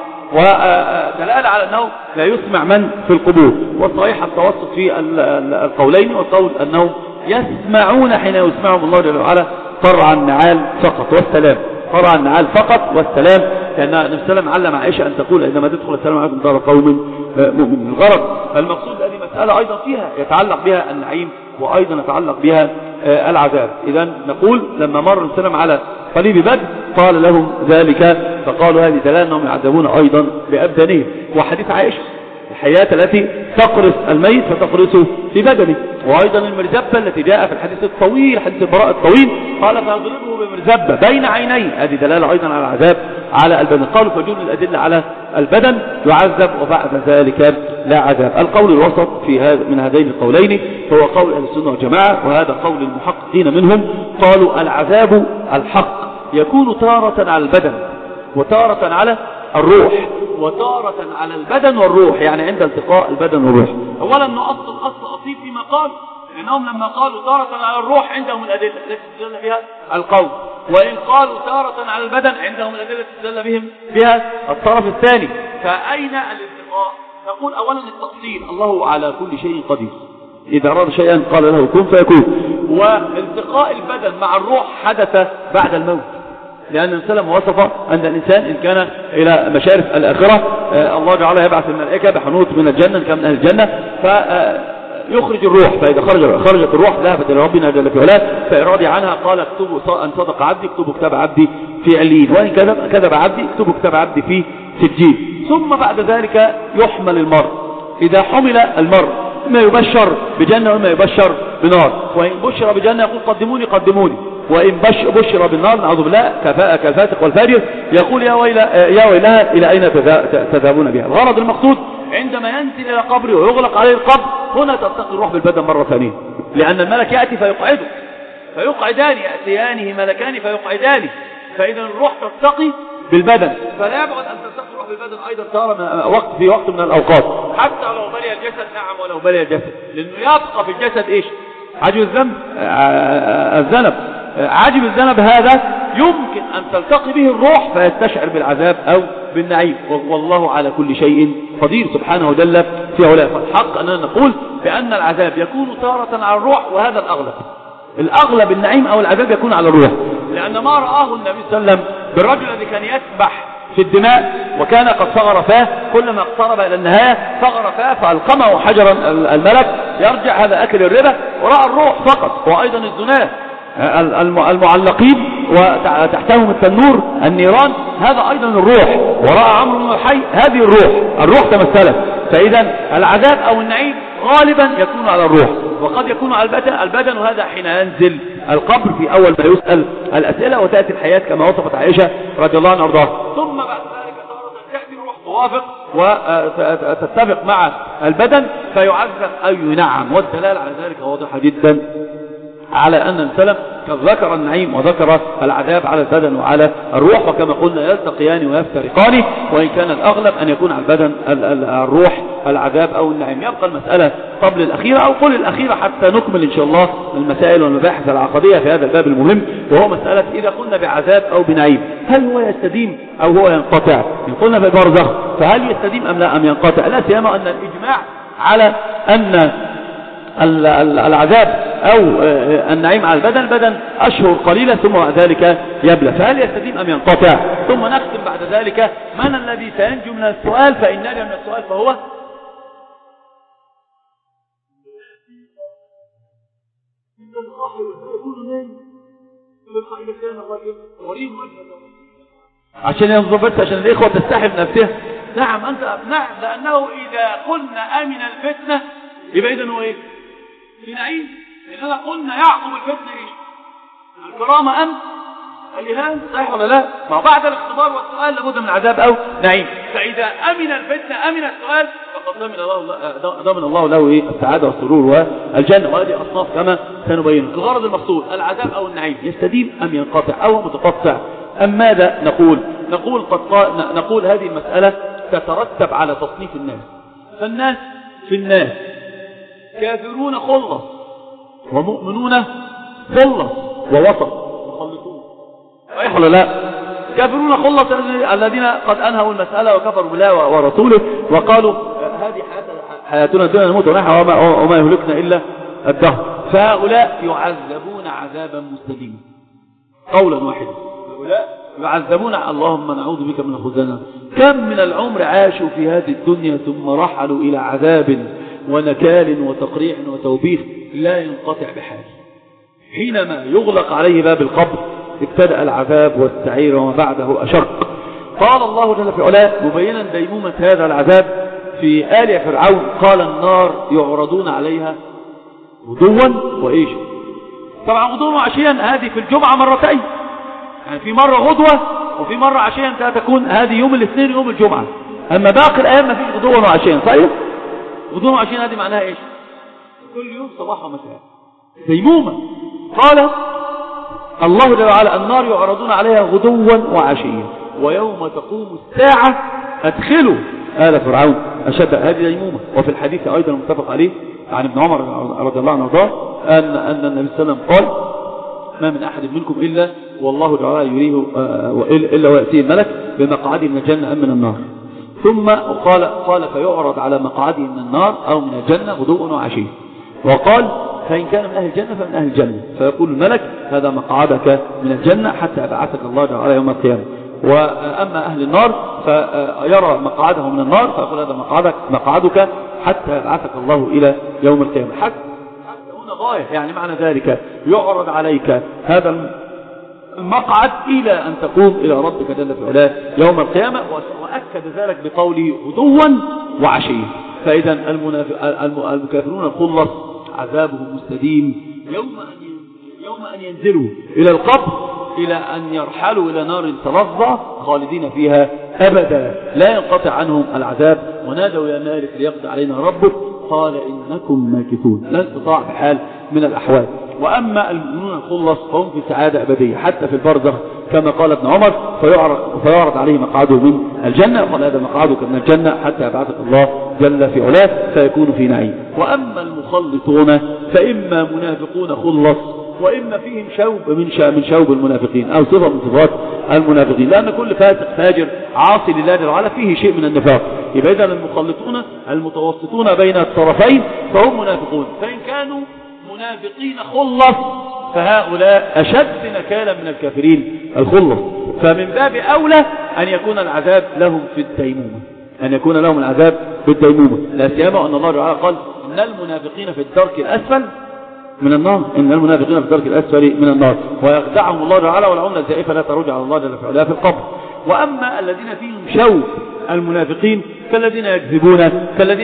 ودلالة على أنه لا يسمع من في القبور. والصحيح التوسط في القولين، والقول أنهم يسمعون حين يسمعهم الله جل وعلا طرع النعال فقط والسلام، طرع النعال فقط والسلام، لأن النبي صلى الله عليه وسلم علم عائشة أن تقول عندما تدخل السلام عليكم دار قوم مؤمن. الغرض المقصود هذه مسألة أيضا فيها يتعلق بها النعيم وأيضا يتعلق بها العذاب. إذا نقول لما مر السلام على قليب بدر قال لهم ذلك، فقالوا هذه دلالة أنهم يعذبون أيضا بأبدانهم. وحديث عائشة الحياة التي تقرص الميت فتقرصه في بدنه، وأيضا المرزبة التي جاء في الحديث الطويل حديث البراء الطويل قال فاضربه بمرزبة بين عينيه، هذه دلالة أيضا على العذاب على البدن. قالوا فجل الأدلة على البدن يعذب وبعد ذلك لا عذاب. القول الوسط في هذا من هذين القولين هو قول أهل السنة والجماعة، وهذا قول المحققين منهم. قالوا العذاب الحق يكون تارة على البدن وتارة على الروح وتارة على البدن والروح، يعني عند التقاء البدن والروح. اولا نؤصل اصل اصيل فيما قال، لانهم لما قالوا تارة على الروح عندهم الادله التي استدل بها القول، وإن قالوا تارة على البدن عندهم الأدلة تدل بهم بها الطرف الثاني. فأين الالتقاء؟ نقول أولا التفصيل، الله على كل شيء قدير، إذا أراد شيئا قال له كن فيكون. والتقاء البدن مع الروح حدث بعد الموت، لأن الإنسان وصف أن الإنسان إن كان إلى مشارف الآخرة الله جعله يبعث الملائكة بحنوط من الجنة كان من أهل الجنة فيخرج الروح، فإذا خرج خرجت الروح ذهبت إلى ربنا جل في علاه فإرادي عنها قال اكتبوا أن صدق عبدي اكتبوا كتاب عبدي في عليين، وإن كذب كذب عبدي اكتبوا كتاب عبدي في سجين. ثم بعد ذلك يحمل المرء، إذا حمل المرء إما يبشر بجنة وإما يبشر بنار، وإن بشر بجنة يقول قدموني قدموني، وإن بشر بالنار نعوذ بالله كالفاسق والفاجر يقول يا ويل يا ويلها إلى أين تذهبون بها. الغرض المقصود عندما ينزل إلى قبره ويغلق عليه القبر هنا تلتقي الروح بالبدن مرة ثانية، لأن الملك يأتي فيقعده فيقعدان يأتيانه ملكان فيقعدانه، فإذا الروح تلتقي بالبدن، فلا يبعد أن تلتقي الروح بالبدن أيضا تارة وقت في وقت من الأوقات، حتى لو بلي الجسد. نعم ولو بلي الجسد، لأنه يبقى في الجسد إيش؟ عجب الذنب الذنب عجب الذنب هذا يمكن أن تلتقي به الروح فيستشعر بالعذاب أو بالنعيم، والله على كل شيء قدير سبحانه جل في علاه. فالحق أننا نقول بأن العذاب يكون تارة على الروح، وهذا الأغلب الأغلب النعيم أو العذاب يكون على الروح، لأن ما رآه النبي صلى الله عليه وسلم بالرجل الذي كان يسبح في الدماء وكان قد صغر فاه، كلما اقترب إلى النهاية صغر فاه فألقمه حجرا الملك يرجع، هذا أكل الربا، ورأى الروح فقط، وأيضا الزناه المعلقين وتحتهم التنور النيران هذا أيضا الروح، ورأى عمرو بن الحي هذه الروح، الروح تمثلت. فإذا العذاب أو النعيم غالبا يكون على الروح، وقد يكون على البدن البدن وهذا حين ينزل القبر في أول ما يسأل الأسئلة وتأتي الحياة كما وصفت عائشة رضي الله عنها وارضاها. ثم بعد ذلك تأتي الروح توافق وتتفق مع البدن فيعذب أو ينعم، والدلالة على ذلك واضحة جدا على أن السلف قد ذكر النعيم وذكر العذاب على البدن وعلى الروح، وكما قلنا يلتقيان ويفترقان، وإن كان الأغلب أن يكون على البدن الروح العذاب أو النعيم. يبقى المسألة قبل الأخيرة أو قل الأخيرة حتى نكمل إن شاء الله المسائل والمباحث العقدية في هذا الباب المهم، وهو مسألة إذا قلنا بعذاب أو بنعيم هل هو يستديم أو هو ينقطع؟ إن قلنا في البرزخ فهل يستديم أم لا أم ينقطع؟ لا سيما أن الإجماع على أن العذاب أو النعيم على البدن بدن أشهر قليلة ثم بعد ذلك يبلى، فهل يستديم أم ينقطع؟ ثم نختم بعد ذلك من الذي سينجو من السؤال، فإن نجا من السؤال فهو عشان ينضبط عشان الإخوة تستحب نفسها. نعم أنت نعم، لأنه إذا قلنا أمن الفتنة يبقى إذن هو إيه؟ في نعيم. إذا قلنا يعقب الفتنة إيش؟ الكرامة أم الإهانة، صحيح ولا لا؟ ما بعد الاختبار والسؤال لابد من عذاب أو نعيم، فإذا أمن الفتنة أمن السؤال فقد ضمن الله ضمن الله له إيه؟ السعادة والسرور والجنة، وهذه أصناف كما سنبين. الغرض المقصود العذاب أو النعيم يستديم أم ينقطع أو متقطع أم ماذا نقول؟ نقول قد نقول هذه المسألة تترتب على تصنيف الناس، فالناس في الناس كافرون خلص ومؤمنون خلص ووسط مخلصون، صحيح ولا لا؟ كافرون خلص الذين قد أنهوا المسألة وكفروا بالله ورسوله وقالوا هذه حياتنا الدنيا نموت ونحيا وما يهلكنا إلا الدهر، فهؤلاء يعذبون عذابا مستديما قولا واحدا، هؤلاء يعذبون اللهم نعوذ بك من الخزانة. كم من العمر عاشوا في هذه الدنيا ثم رحلوا إلى عذاب ونكال وتقريح وتوبيخ لا ينقطع بحال، حينما يغلق عليه باب القبر ابتدأ العذاب والسعير وما بعده أشق. قال الله جل في علاه مبينا ديمومة هذا العذاب في آل فرعون قال النار يعرضون عليها غدوا وإيش؟ طبعا غدوا وعشيا هذه في الجمعة مرتين، يعني في مرة غدوة وفي مرة عشيا تكون هذه يوم الاثنين يوم الجمعة، أما باقي الأيام ما فيش غدوة وعشيا، صحيح؟ غدوة وعشيا هذه معناها إيش؟ كل يوم صباح ومساء ديمومة. قال الله جل وعلا النار يعرضون عليها غدوا وعشيا ويوم تقوم الساعة أدخلوا آل فرعون أشد، هذه ديمومة. وفي الحديث أيضا متفق عليه عن ابن عمر رضي الله عنه وارضاه أن أن النبي صلى الله عليه وسلم قال ما من أحد منكم إلا والله تعالى يريه إلا ويأتيه الملك بمقعده من الجنة أم من النار. ثم قال قال فيعرض على مقعده من النار أو من الجنة غدوء وعشية. وقال فإن كان من أهل الجنة فمن أهل الجنة، فيقول الملك هذا مقعدك من الجنة حتى أبعثك الله تعالى يوم القيامة. وأما أهل النار فيرى مقعده من النار فيقول هذا مقعدك مقعدك حتى يبعثك الله إلى يوم القيامة. حتى هنا غاية، يعني معنى ذلك يعرض عليك هذا المقعد إلى أن تقوم إلى ربك جل في علاه يوم القيامة. وأكد ذلك بقوله غدوا وعشية. فإذا المكافرون الخلص عذابهم مستديم يوم أن يوم أن ينزلوا إلى القبر إلى أن يرحلوا إلى نار تلظى خالدين فيها أبدا لا ينقطع عنهم العذاب. ونادوا يا مالك ليقضي علينا ربك قال إنكم ماكثون، لا استطاع بحال من الأحوال. وأما المؤمنون الخلص فهم في سعادة أبدية حتى في البرزخ كما قال ابن عمر فيعرض, فيعرض عليه مقعده من الجنة قال هذا مقعدك من الجنة حتى يبعثك الله جل في علاه فيكون في نعيم. وأما المخلطون فإما منافقون خلص وإما فيهم شوب من من شوب المنافقين أو صفة من صفات المنافقين، لأن كل فاسق فاجر عاصي لله جل وعلا فيه شيء من النفاق. يبقى إذا المخلطون المتوسطون بين الطرفين فهم منافقون. فإن كانوا منافقين خلص فهؤلاء أشد نكالا من الكافرين الخلص. فمن باب أولى أن يكون العذاب لهم في الديمومة، أن يكون لهم العذاب في الديمومة، لا سيما أن الله تعالى قال إن المنافقين في الدرك الأسفل من النار، إن المنافقين في الدرك الأسفل من النار ويخدعهم الله تعالى والعملة الزائفة لا ترجع على الله جل في علاه في القبر. وأما الذين فيهم شوب المنافقين كالذين يكذبون كالذين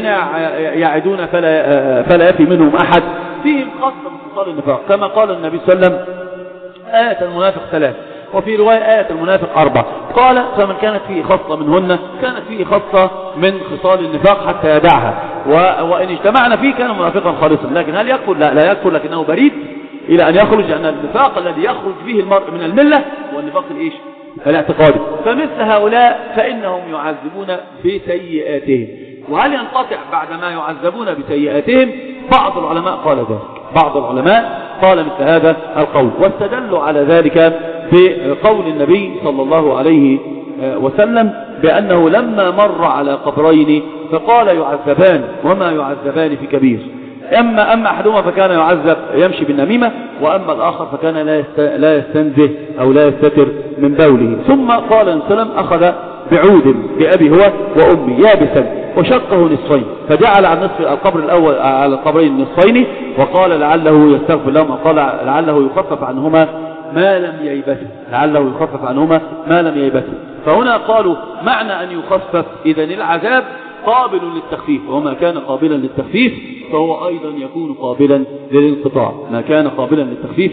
يعدون فلا, فلا يفي منهم أحد فيهم خاصة من خصال النفاق كما قال النبي صلى الله عليه وسلم آية المنافق ثلاث وفي رواية آية المنافق أربع. قال فمن كانت فيه خصة منهن كانت فيه خصة من خصال النفاق حتى يدعها وإن اجتمعنا فيه كان منافقا خالصا. لكن هل يكفر؟ لا لا يكفر لكنه بريد إلى أن يخرج، أن النفاق الذي يخرج به المرء من الملة هو النفاق الإيش الاعتقادي. فمثل هؤلاء فإنهم يعذبون بسيئاتهم. وهل ينقطع بعد ما يعذبون بسيئاتهم؟ بعض العلماء قال ذلك، بعض العلماء قال مثل هذا القول واستدلوا على ذلك بقول النبي صلى الله عليه وسلم بأنه لما مر على قبرين فقال يعذبان وما يعذبان في كبير. أما, أما أحدهما فكان يعذب يمشي بالنميمة وأما الآخر فكان لا يستنزه أو لا يستتر من بوله. ثم قال السلام أخذ بعود بأبي هو وأمي يابسا وشقه نصفين فجعل على نصف القبر الأول على القبرين نصفين وقال لعله يستغفر لهم وقال لعله يخفف عنهما ما لم ييبسوا لعله يخفف عنهما ما لم ييبسوا. فهنا قالوا معنى أن يخفف إذن العذاب قابل للتخفيف وما كان قابلا للتخفيف فهو أيضا يكون قابلا للانقطاع. ما كان قابلا للتخفيف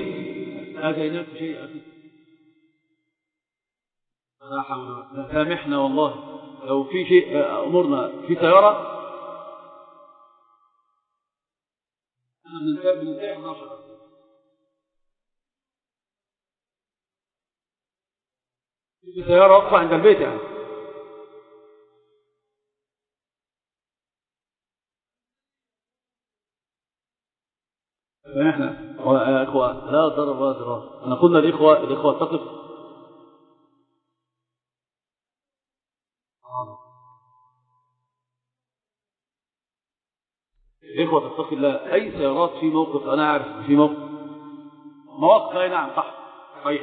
أجيناك شيء لا حول سامحنا والله لو في شيء أمرنا في سيارة أنا من الكاب من الكاب نشر في سيارة وقفة عند البيت يعني فنحن يا إخوة لا ضرر ولا ضرار. أنا قلنا الإخوة الإخوة تقف الإخوة تتقي الله. أي سيارات في موقف أنا أعرف في موقف مواقف أي نعم صح صحيح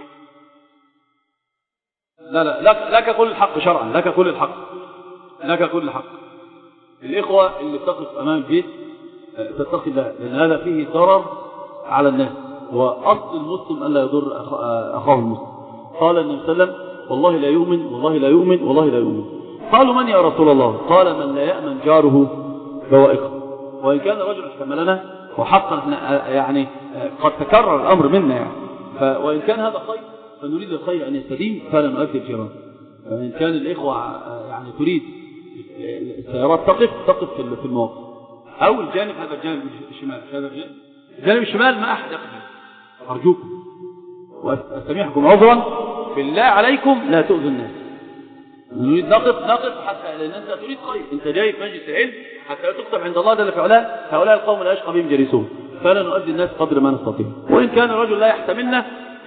لا لا لك, لك كل الحق شرعا لك كل الحق لك كل الحق. الإخوة اللي تقف أمام البيت تتقي الله لأن هذا فيه ضرر على الناس وأصل المسلم ألا يضر أخاه المسلم. قال النبي صلى الله عليه وسلم والله لا يؤمن والله لا يؤمن والله لا يؤمن. قالوا من يا رسول الله؟ قال من لا يأمن جاره بوائقه. وإن كان رجل احتملنا وحقا يعني قد تكرر الأمر منا يعني وإن كان هذا خير فنريد الخير أن يستديم فلا نؤذي الجيران. وإن كان الإخوة يعني تريد السيارات تقف تقف في المواقف أو الجانب هذا الجانب الشمال هذا الجانب الجانب الشمال ما أحد يقف أرجوكم وأستميحكم عذرا بالله عليكم لا تؤذوا الناس. نريد نقف نقف حتى لأن أنت تريد خير أنت جاي في مجلس العلم حتى تكتب عند الله جل في علاه هؤلاء القوم لا يشقى بهم جليسون فلا نؤذي الناس قدر ما نستطيع. وإن كان الرجل لا يحتملنا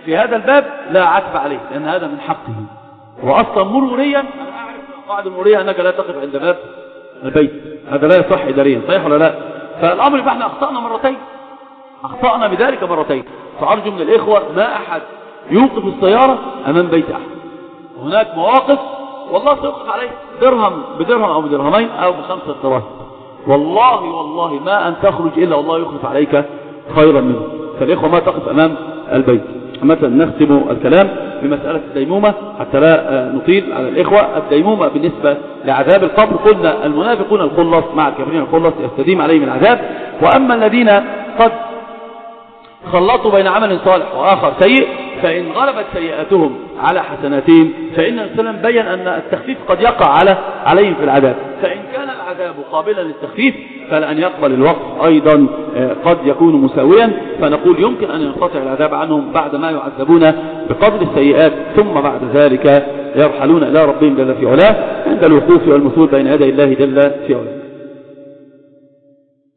في هذا الباب لا عتب عليه، لأن هذا من حقه. وأصلا مروريا أنا أعرف القاعدة المرورية أنك لا تقف عند باب البيت، هذا لا يصح إداريا، صحيح ولا لا؟ فالأمر فإحنا أخطأنا مرتين، أخطأنا بذلك مرتين. فأرجو من الإخوة ما أحد يوقف السيارة أمام بيت أحد. هناك مواقف والله سيوقف عليه درهم بدرهم أو بدرهمين أو بخمسة دراهم، والله والله ما أن تخرج إلا والله يخلف عليك خيرا منه. فالإخوة ما تقف أمام البيت. مثلا نختم الكلام بمسألة الديمومة حتى لا نطيل على الإخوة. الديمومة بالنسبة لعذاب القبر قلنا المنافقون الخلص مع الكافرين الخلص يستديم عليهم العذاب. وأما الذين قد خلطوا بين عمل صالح وآخر سيء فإن غلبت سيئاتهم على حسناتهم فإن السلام بيّن أن التخفيف قد يقع على عليهم في العذاب. فإن كان العذاب قابلا للتخفيف فلأن يقبل الوقت أيضا قد يكون مساويا، فنقول يمكن أن ينقطع العذاب عنهم بعد ما يعذبون بقدر السيئات، ثم بعد ذلك يرحلون إلى ربهم جل في علاه عند الوقوف والمثول بين يدي الله جل في علاه.